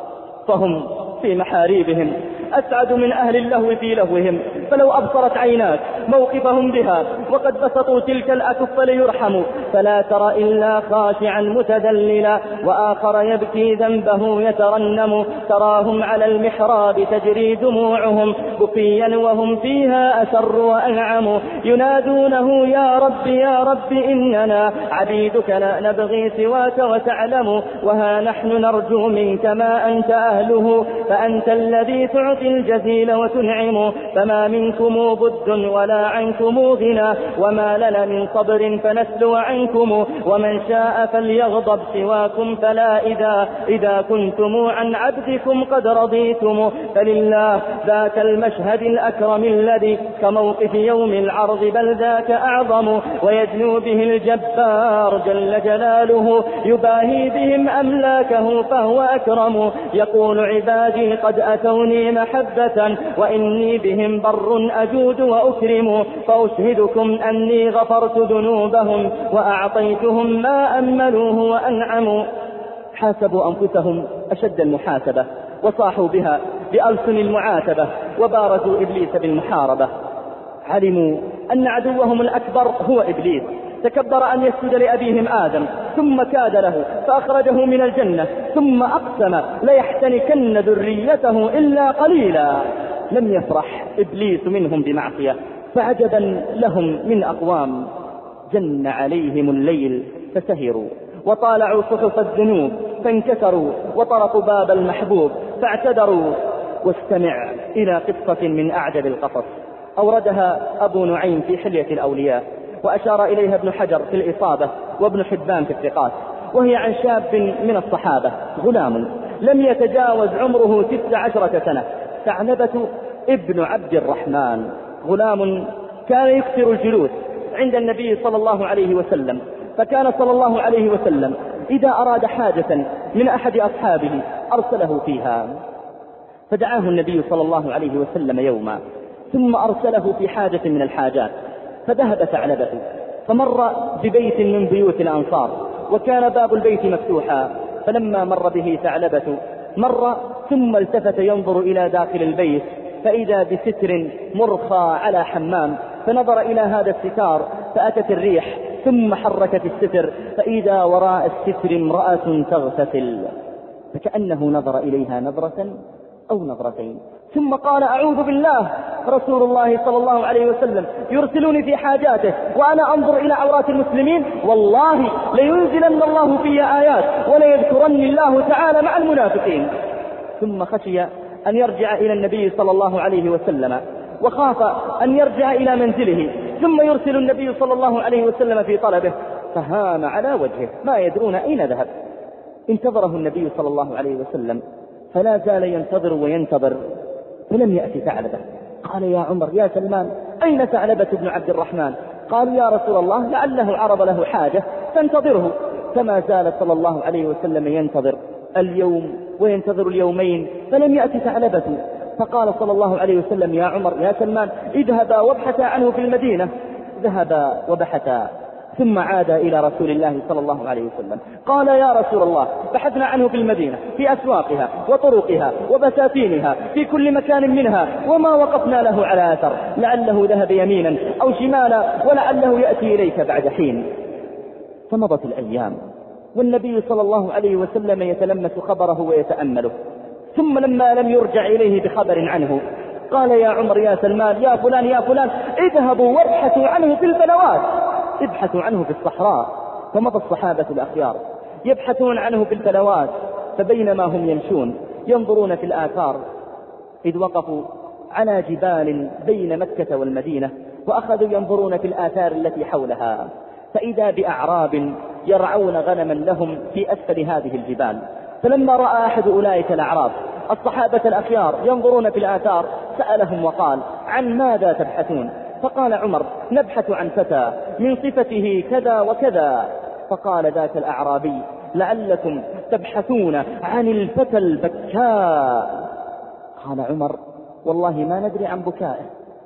فهم في محاريبهم أسعد من أهل اللهو في لهوهم. فلو أبصرت عيناك موقفهم بها وقد بسطوا تلك الأكف ليرحموا، فلا ترى إلا خاشعا متذللا وآخر يبكي ذنبه يترنم. تراهم على المحراب تجري دموعهم بكيا وهم فيها أسر وأنعم، ينادونه يا رب يا رب إننا عبيدك لا نبغي سواك وتعلم، وها نحن نرجو منك ما أنت أهله، فأنت الذي تعطي الجزيل وتنعم. فما منكم بد ولا عنكم غنى، وما لنا من صبر فنسلو عنكم، ومن شاء فليغضب سواكم فلا إذا إذا كنتم عن عبدكم قد رضيتم. فلله ذاك المشهد الأكرم الذي كموقف يوم العرض بل ذاك أعظم، ويدنو به الجبار جل جلاله يباهي بهم أملاكه فهو أكرم. يقول عبادي قد أتوني محبة وإني بهم بر أجود وأكرم، فأشهدكم أني غفرت ذنوبهم وأعطيتهم ما أملوه وأنعموا. حاسبوا أنفسهم أشد المحاسبة وصاحوا بها بألسن المعاتبة وبارزوا إبليس بالمحاربة. علموا أن عدوهم الأكبر هو إبليس، تكبر أن يسجد لأبيهم آدم ثم كاد له فأخرجه من الجنة، ثم أقسم ليحتنكن ذريته إلا قليلا. لم يفرح إبليس منهم بمعصية، فعجبا لهم من أقوام جن عليهم الليل فسهروا، وطالعوا صحف الذنوب فانكسروا، وطرقوا باب المحبوب فاعتذروا. واستمع إلى قصة من أعجب القصص أوردها أبو نعيم في حلية الأولياء، وأشار إليها ابن حجر في الإصابة وابن حبان في الثقات، وهي عن شاب من الصحابة غلام لم يتجاوز عمره ست عشرة سنة، ثعلبة ابن عبد الرحمن، غلام كان يكثر الجلوس عند النبي صلى الله عليه وسلم. فكان صلى الله عليه وسلم إذا أراد حاجة من أحد أصحابه أرسله فيها. فدعاه النبي صلى الله عليه وسلم يوما ثم أرسله في حاجة من الحاجات، فذهب ثعلبة فمر ببيت من بيوت الأنصار وكان باب البيت مفتوحا، فلما مر به ثعلبة مر ثم التفت ينظر إلى داخل البيت فإذا بستر مرخى على حمام، فنظر إلى هذا الستار فأتت الريح ثم حركت الستر فإذا وراء الستر امرأة تغتسل، فكأنه نظر إليها نظرة أو نظرتين، ثم قال أعوذ بالله، رسول الله صلى الله عليه وسلم يرسلني في حاجاته وأنا أنظر إلى عورات المسلمين، والله لينزلن الله في آيات وليذكرن الله تعالى مع المنافقين. ثم خشي أن يرجع إلى النبي صلى الله عليه وسلم، وخاف أن يرجع إلى منزله، ثم يرسل النبي صلى الله عليه وسلم في طلبه، فهام على وجهه ما يدرون أين ذهب. انتظره النبي صلى الله عليه وسلم فلا زال ينتظر وينتظر، فلم يأتي ثعلبة. قال يا عمر يا سلمان أين ثعلبة بن عبد الرحمن؟ قالوا يا رسول الله لعله عرض له حاجة فانتظره. فما زال صلى الله عليه وسلم ينتظر اليوم وينتظر اليومين فلم يأتي ثعلبة. فقال صلى الله عليه وسلم يا عمر يا سلمان اذهبا وابحثا عنه في المدينة. ذهبا وبحثا ثم عاد إلى رسول الله صلى الله عليه وسلم قال يا رسول الله بحثنا عنه في المدينة في أسواقها وطرقها وبساتينها في كل مكان منها وما وقفنا له على أثر، لعله ذهب يمينا أو شمالا ولعله يأتي إليك بعد حين. فمضت الأيام والنبي صلى الله عليه وسلم يتلمس خبره ويتأمله، ثم لما لم يرجع إليه بخبر عنه قال يا عمر يا سلمان يا فلان يا فلان اذهبوا وابحثوا عنه في البلوات، ابحثوا عنه في الصحراء. فمضى الصحابة الأخيار يبحثون عنه في البلوات، فبينما هم يمشون ينظرون في الآثار إذ وقفوا على جبال بين مكة والمدينة وأخذوا ينظرون في الآثار التي حولها، فإذا بأعراب يرعون غنما لهم في أسفل هذه الجبال. فلما رأى أحد أولئك الأعراب الصحابة الأخيار ينظرون في الآثار سألهم وقال عن ماذا تبحثون؟ فقال عمر نبحث عن فتى من صفته كذا وكذا. فقال ذاك الأعرابي لعلكم تبحثون عن الفتى البكاء. قال عمر والله ما ندري عن بكائه،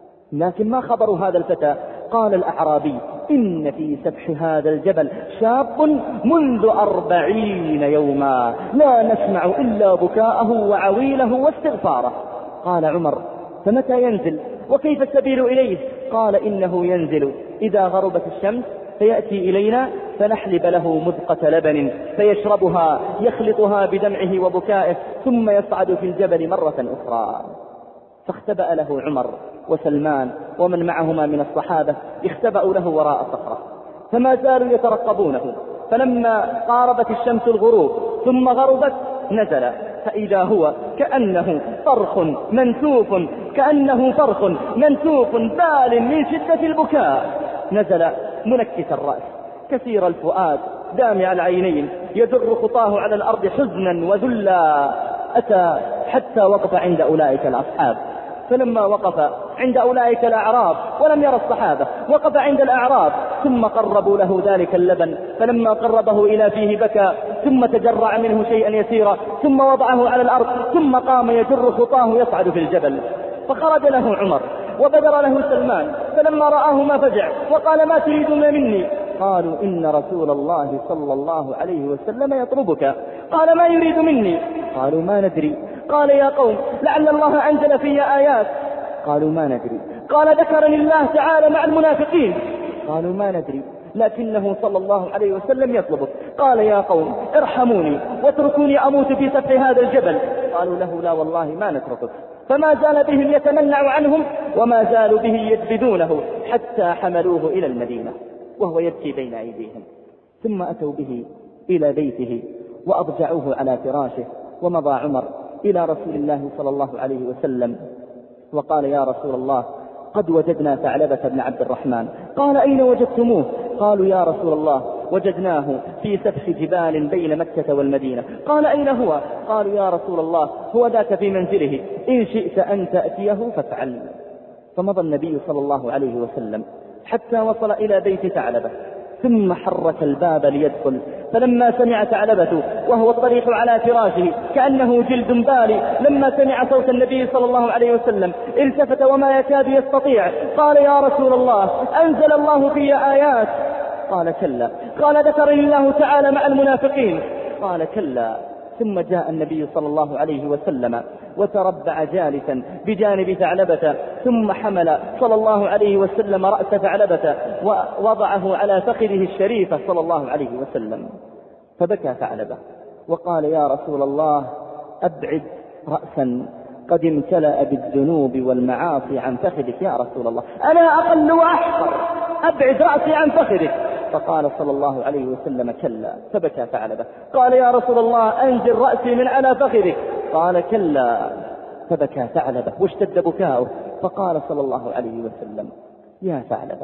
لكن ما خبر هذا الفتى؟ قال الأعرابي إن في سفح هذا الجبل شاب منذ أربعين يوما لا نسمع إلا بكاءه وعويله واستغفاره. قال عمر فمتى ينزل وكيف السبيل إليه؟ قال إنه ينزل إذا غربت الشمس فيأتي إلينا فنحلب له مذقة لبن فيشربها يخلطها بدمعه وبكائه ثم يصعد في الجبل مرة أخرى. فاختبأ له عمر وسلمان ومن معهما من الصحابة اختبأوا له وراء صخرة، فما زالوا يترقبونه. فلما قاربت الشمس الغروب ثم غربت نزل فإذا هو كأنه فرخ منسوف كأنه فرخ منسوف بال من شدة البكاء. نزل منكس الرأس كثير الفؤاد دامع العينين يدر خطاه على الأرض حزنا وذلا. أتى حتى وقف عند أولئك الأصحاب، فلما وقف عند أولئك الأعراب ولم يرى الصحابة وقف عند الأعراب ثم قربوا له ذلك اللبن، فلما قربه إلى فيه بكى ثم تجرع منه شيئا يسيرا ثم وضعه على الأرض ثم قام يجر خطاه يصعد في الجبل. فخرج له عمر وبدر له سلمان، فلما رآه ما فجع وقال ما تريدون مني؟ قالوا إن رسول الله صلى الله عليه وسلم يطلبك. قال ما يريد مني؟ قالوا ما ندري. قال يا قوم لعل الله أنزل في آيات. قالوا ما ندري. قال ذكرني الله تعالى مع المنافقين. قالوا ما ندري، لكنه صلى الله عليه وسلم يطلبك. قال يا قوم ارحموني واتركوني أموت في سفح هذا الجبل. قالوا له لا والله ما نتركك. فما زال بهم يتمنع عنهم وما زالوا به يجبدونه حتى حملوه إلى المدينة وهو يبكي بين أيديهم. ثم أتوا به إلى بيته وأضجعوه على فراشه، ومضى عمر إلى رسول الله صلى الله عليه وسلم وقال يا رسول الله قد وجدنا ثعلبة بن عبد الرحمن. قال أين وجدتموه؟ قالوا يا رسول الله وجدناه في سفح جبال بين مكة والمدينة. قال أين هو؟ قالوا يا رسول الله هو ذاك في منزله، إن شئت أن تأتيه فافعل. فمضى النبي صلى الله عليه وسلم حتى وصل إلى بيت ثعلبة ثم حرك الباب ليدخل، فلما سمع ثعلبة وهو الطريح على فراشه كأنه جلد بالي لما سمع صوت النبي صلى الله عليه وسلم التفت وما يكاد يستطيع. قال يا رسول الله أنزل الله في آيات. قال كلا. قال ذكرني الله تعالى مع المنافقين. قال كلا. ثم جاء النبي صلى الله عليه وسلم وتربع جالسا بجانب ثعلبة، ثم حمل صلى الله عليه وسلم رأس ثعلبة ووضعه على فخذه الشريفة صلى الله عليه وسلم. فبكى ثعلبة وقال يا رسول الله أبعد رأسا قد امتلأ بالذنوب والمعاصي عن فخذك يا رسول الله، أنا أقل وأحقر، أبعد رأسي عن فخذك. فقال صلى الله عليه وسلم كلا. فبكى ثعلبة. قال يا رسول الله أنزل رأسي من على فخذك. قال كلا. فبكى ثعلبة واشتد بكاؤه. فقال صلى الله عليه وسلم يا ثعلبة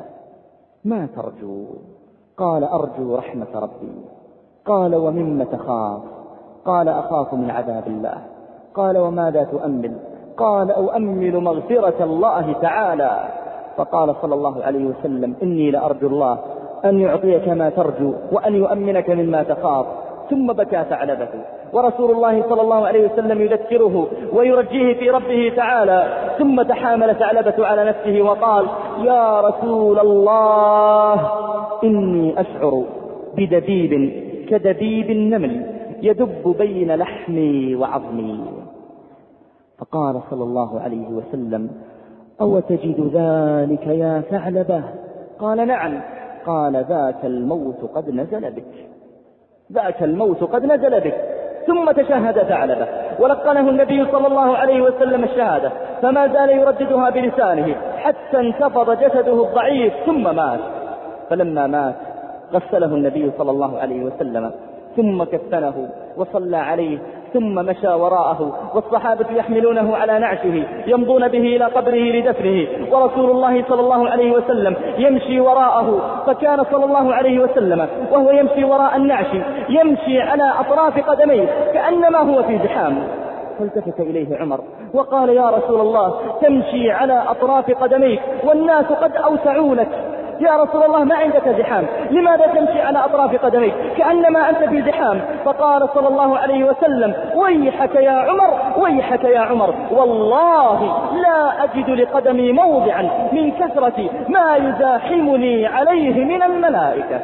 ما ترجو؟ قال أرجو رحمة ربي. قال ومما تخاف؟ قال أخاف من عذاب الله. قال وماذا تؤمل؟ قال أؤمل مغفرة الله تعالى. فقال صلى الله عليه وسلم: إني لأرجو الله أن يعطيك ما ترجو وأن يؤمنك مما تخاف. ثم بكى ثعلبة، ورسول الله صلى الله عليه وسلم يذكره ويرجيه في ربه تعالى. ثم تحامل ثعلبة على نفسه وقال: يا رسول الله، إني أشعر بدبيب كدبيب النمل يدب بين لحمي وعظمي. فقال صلى الله عليه وسلم: أو تجد ذلك يا ثعلبة؟ قال: نعم. قال: ذاك الموت قد نزل بك، ذاك الموت قد نزل بك. ثم تشهد ثعلبة ولقنه النبي صلى الله عليه وسلم الشهادة، فما زال يرددها بلسانه حتى انتفض جسده الضعيف ثم مات. فلما مات غسله النبي صلى الله عليه وسلم ثم كفنه وصلى عليه، ثم مشى وراءه والصحابة يحملونه على نعشه يمضون به إلى قبره لدفنه، ورسول الله صلى الله عليه وسلم يمشي وراءه. فكان صلى الله عليه وسلم وهو يمشي وراء النعش يمشي على أطراف قدميه كأنما هو في زحام. فالتفت إليه عمر وقال: يا رسول الله، تمشي على أطراف قدميك والناس قد أوسعوا لك. يا رسول الله، ما عندك زحام، لماذا تمشي على أطراف قدميك كأنما أنت في زحام؟ فقال صلى الله عليه وسلم: ويحك يا عمر، ويحك يا عمر، والله لا أجد لقدمي موضعا من كثرة ما يزاحمني عليه من الملائكة،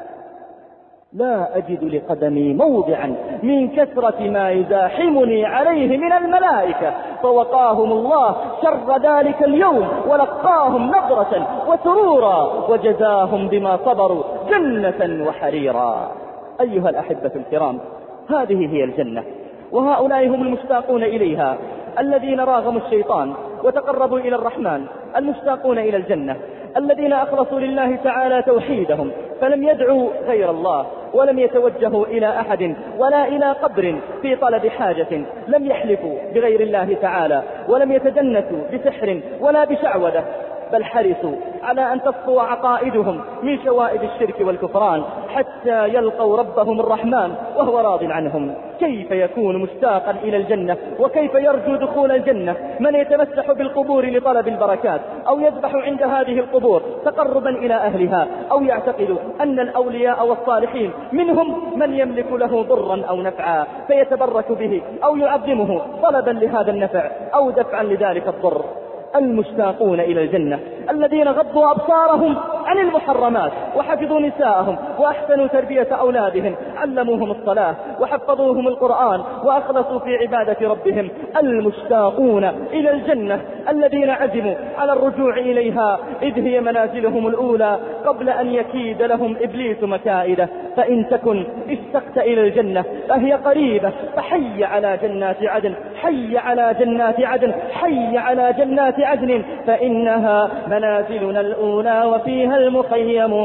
لا أجد لقدمي موضعا من كثرة ما يزاحمني عليه من الملائكة. فوقاهم الله شر ذلك اليوم ولقاهم نظرة وسرورا وجزاهم بما صبروا جنة وحريرا. أيها الأحبة الكرام، هذه هي الجنة، وهؤلاء هم المشتاقون إليها الذين راغموا الشيطان وتقربوا إلى الرحمن، المشتاقون إلى الجنة الذين أخلصوا لله تعالى توحيدهم، فلم يدعوا غير الله ولم يتوجهوا إلى أحد ولا إلى قبر في طلب حاجة، لم يحلفوا بغير الله تعالى ولم يتجنسوا بسحر ولا بشعوذة، بل حرصوا على أن تصفو عقائدهم من شوائب الشرك والكفران حتى يلقوا ربهم الرحمن وهو راض عنهم. كيف يكون مشتاقا إلى الجنة وكيف يرجو دخول الجنة من يتمسح بالقبور لطلب البركات، أو يذبح عند هذه القبور تقربا إلى أهلها، أو يعتقد أن الأولياء والصالحين منهم من يملك له ضرا أو نفعا فيتبرك به أو يعظمه طلبا لهذا النفع أو دفعا لذلك الضر. المشتاقون إلى الجنة الذين غضوا أبصارهم عن المحرمات وحفظوا نساءهم وأحسنوا تربية أولادهم، علموهم الصلاة وحفظوهم القرآن وأخلصوا في عبادة ربهم. المشتاقون إلى الجنة الذين عزموا على الرجوع إليها إذ هي منازلهم الأولى قبل أن يكيد لهم إبليس مكائده. فإن تكن اشتقت إلى الجنة فهي قريبة، فحي على جنات عدن، حي على جنات عدن، حي على جنات عدن، فإنها منازلنا الأولى وفيها المخيم،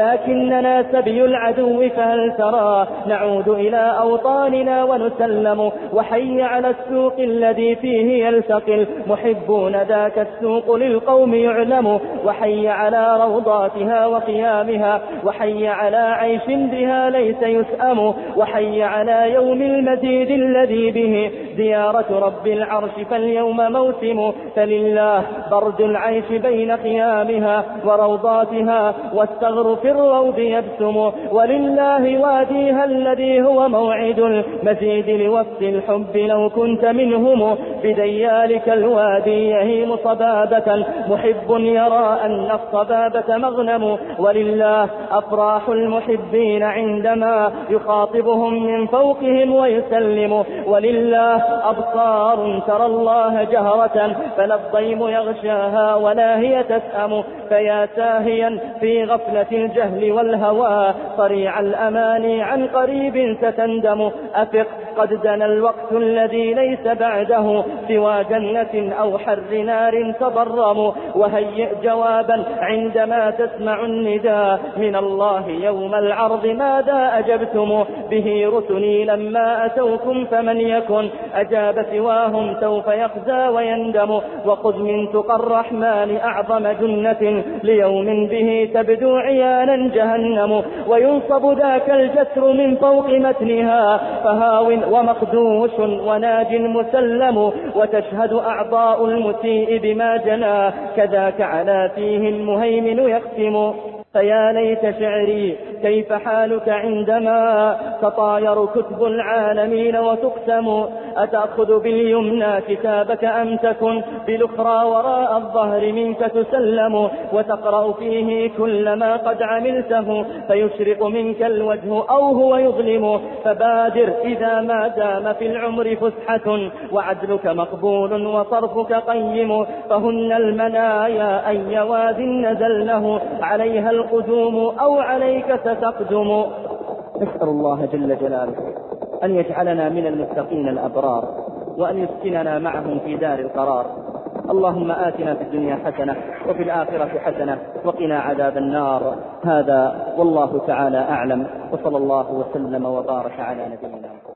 ولكننا سبي العدو فهل ترى نعود إلى أوطاننا ونسلم. وحي على السوق الذي فيه يلتقي المحبون، ذاك السوق للقوم يعلم. وحي على روضاتها وقيامها، وحي على عيش بها ليس يسأم. وحي على يوم المزيد الذي به زيارة رب العرش، فاليوم موسم. فلله برد العيش بين قيامها وروضاتها، والثغر في الروض يبسم. ولله واديها الذي هو موعد المزيد لوفد الحب لو كنت منهم. بديالك الوادي يهيم صبابة، محب يرى أن الصبابة مغنم. ولله أفراح المحبين عندما يخاطبهم من فوقهم ويسلم. ولله أبصار ترى الله جهرة، فلا الضيم يغشاها ولا هي تسأم. فيا ساهيا في غفلة الجهل والهوى، صريع الأماني عن قريب ستندم. أفق قد دنا الوقت الذي ليس بعده سوى جنة أو حر نار تضرم. وهيئ جوابا عندما تسمع النداء من الله يوم العرض، ماذا أجبتم به رسلي لما أتوكم؟ فمن يكن أجاب سواهم سوف يخزى ويندم. وخذ من تقى الرحمن أعظم جنة ليوم به تبدو عيانا جهنم. وينصب ذاك الجسر من فوق متنها، فهاون ومخدوش وناج مسلم، وتشهد أعضاء المسيء بما جنى، كذاك على فيه المهيمن يختم. فيا ليت شعري كيف حالك عندما تطاير كتب العالمين وتقسم، أتأخذ باليمنى كتابك أم تكن بالأخرى وراء الظهر منك تسلم، وتقرأ فيه كل ما قد عملته فيشرق منك الوجه أو هو يظلم. فبادر إذا ما دام في العمر فسحة، وعدلك مقبول وصرفك قيم، فهن المنايا أي واد نزلنه عليها القدوم أو عليك ستقدم. نسأل الله جل جلاله أن يجعلنا من المتقين الأبرار، وأن يسكننا معهم في دار القرار. اللهم آتنا في الدنيا حسنة وفي الآخرة حسنة وقنا عذاب النار. هذا والله تعالى أعلم، وصلى الله وسلم وبارك على نبينا محمد.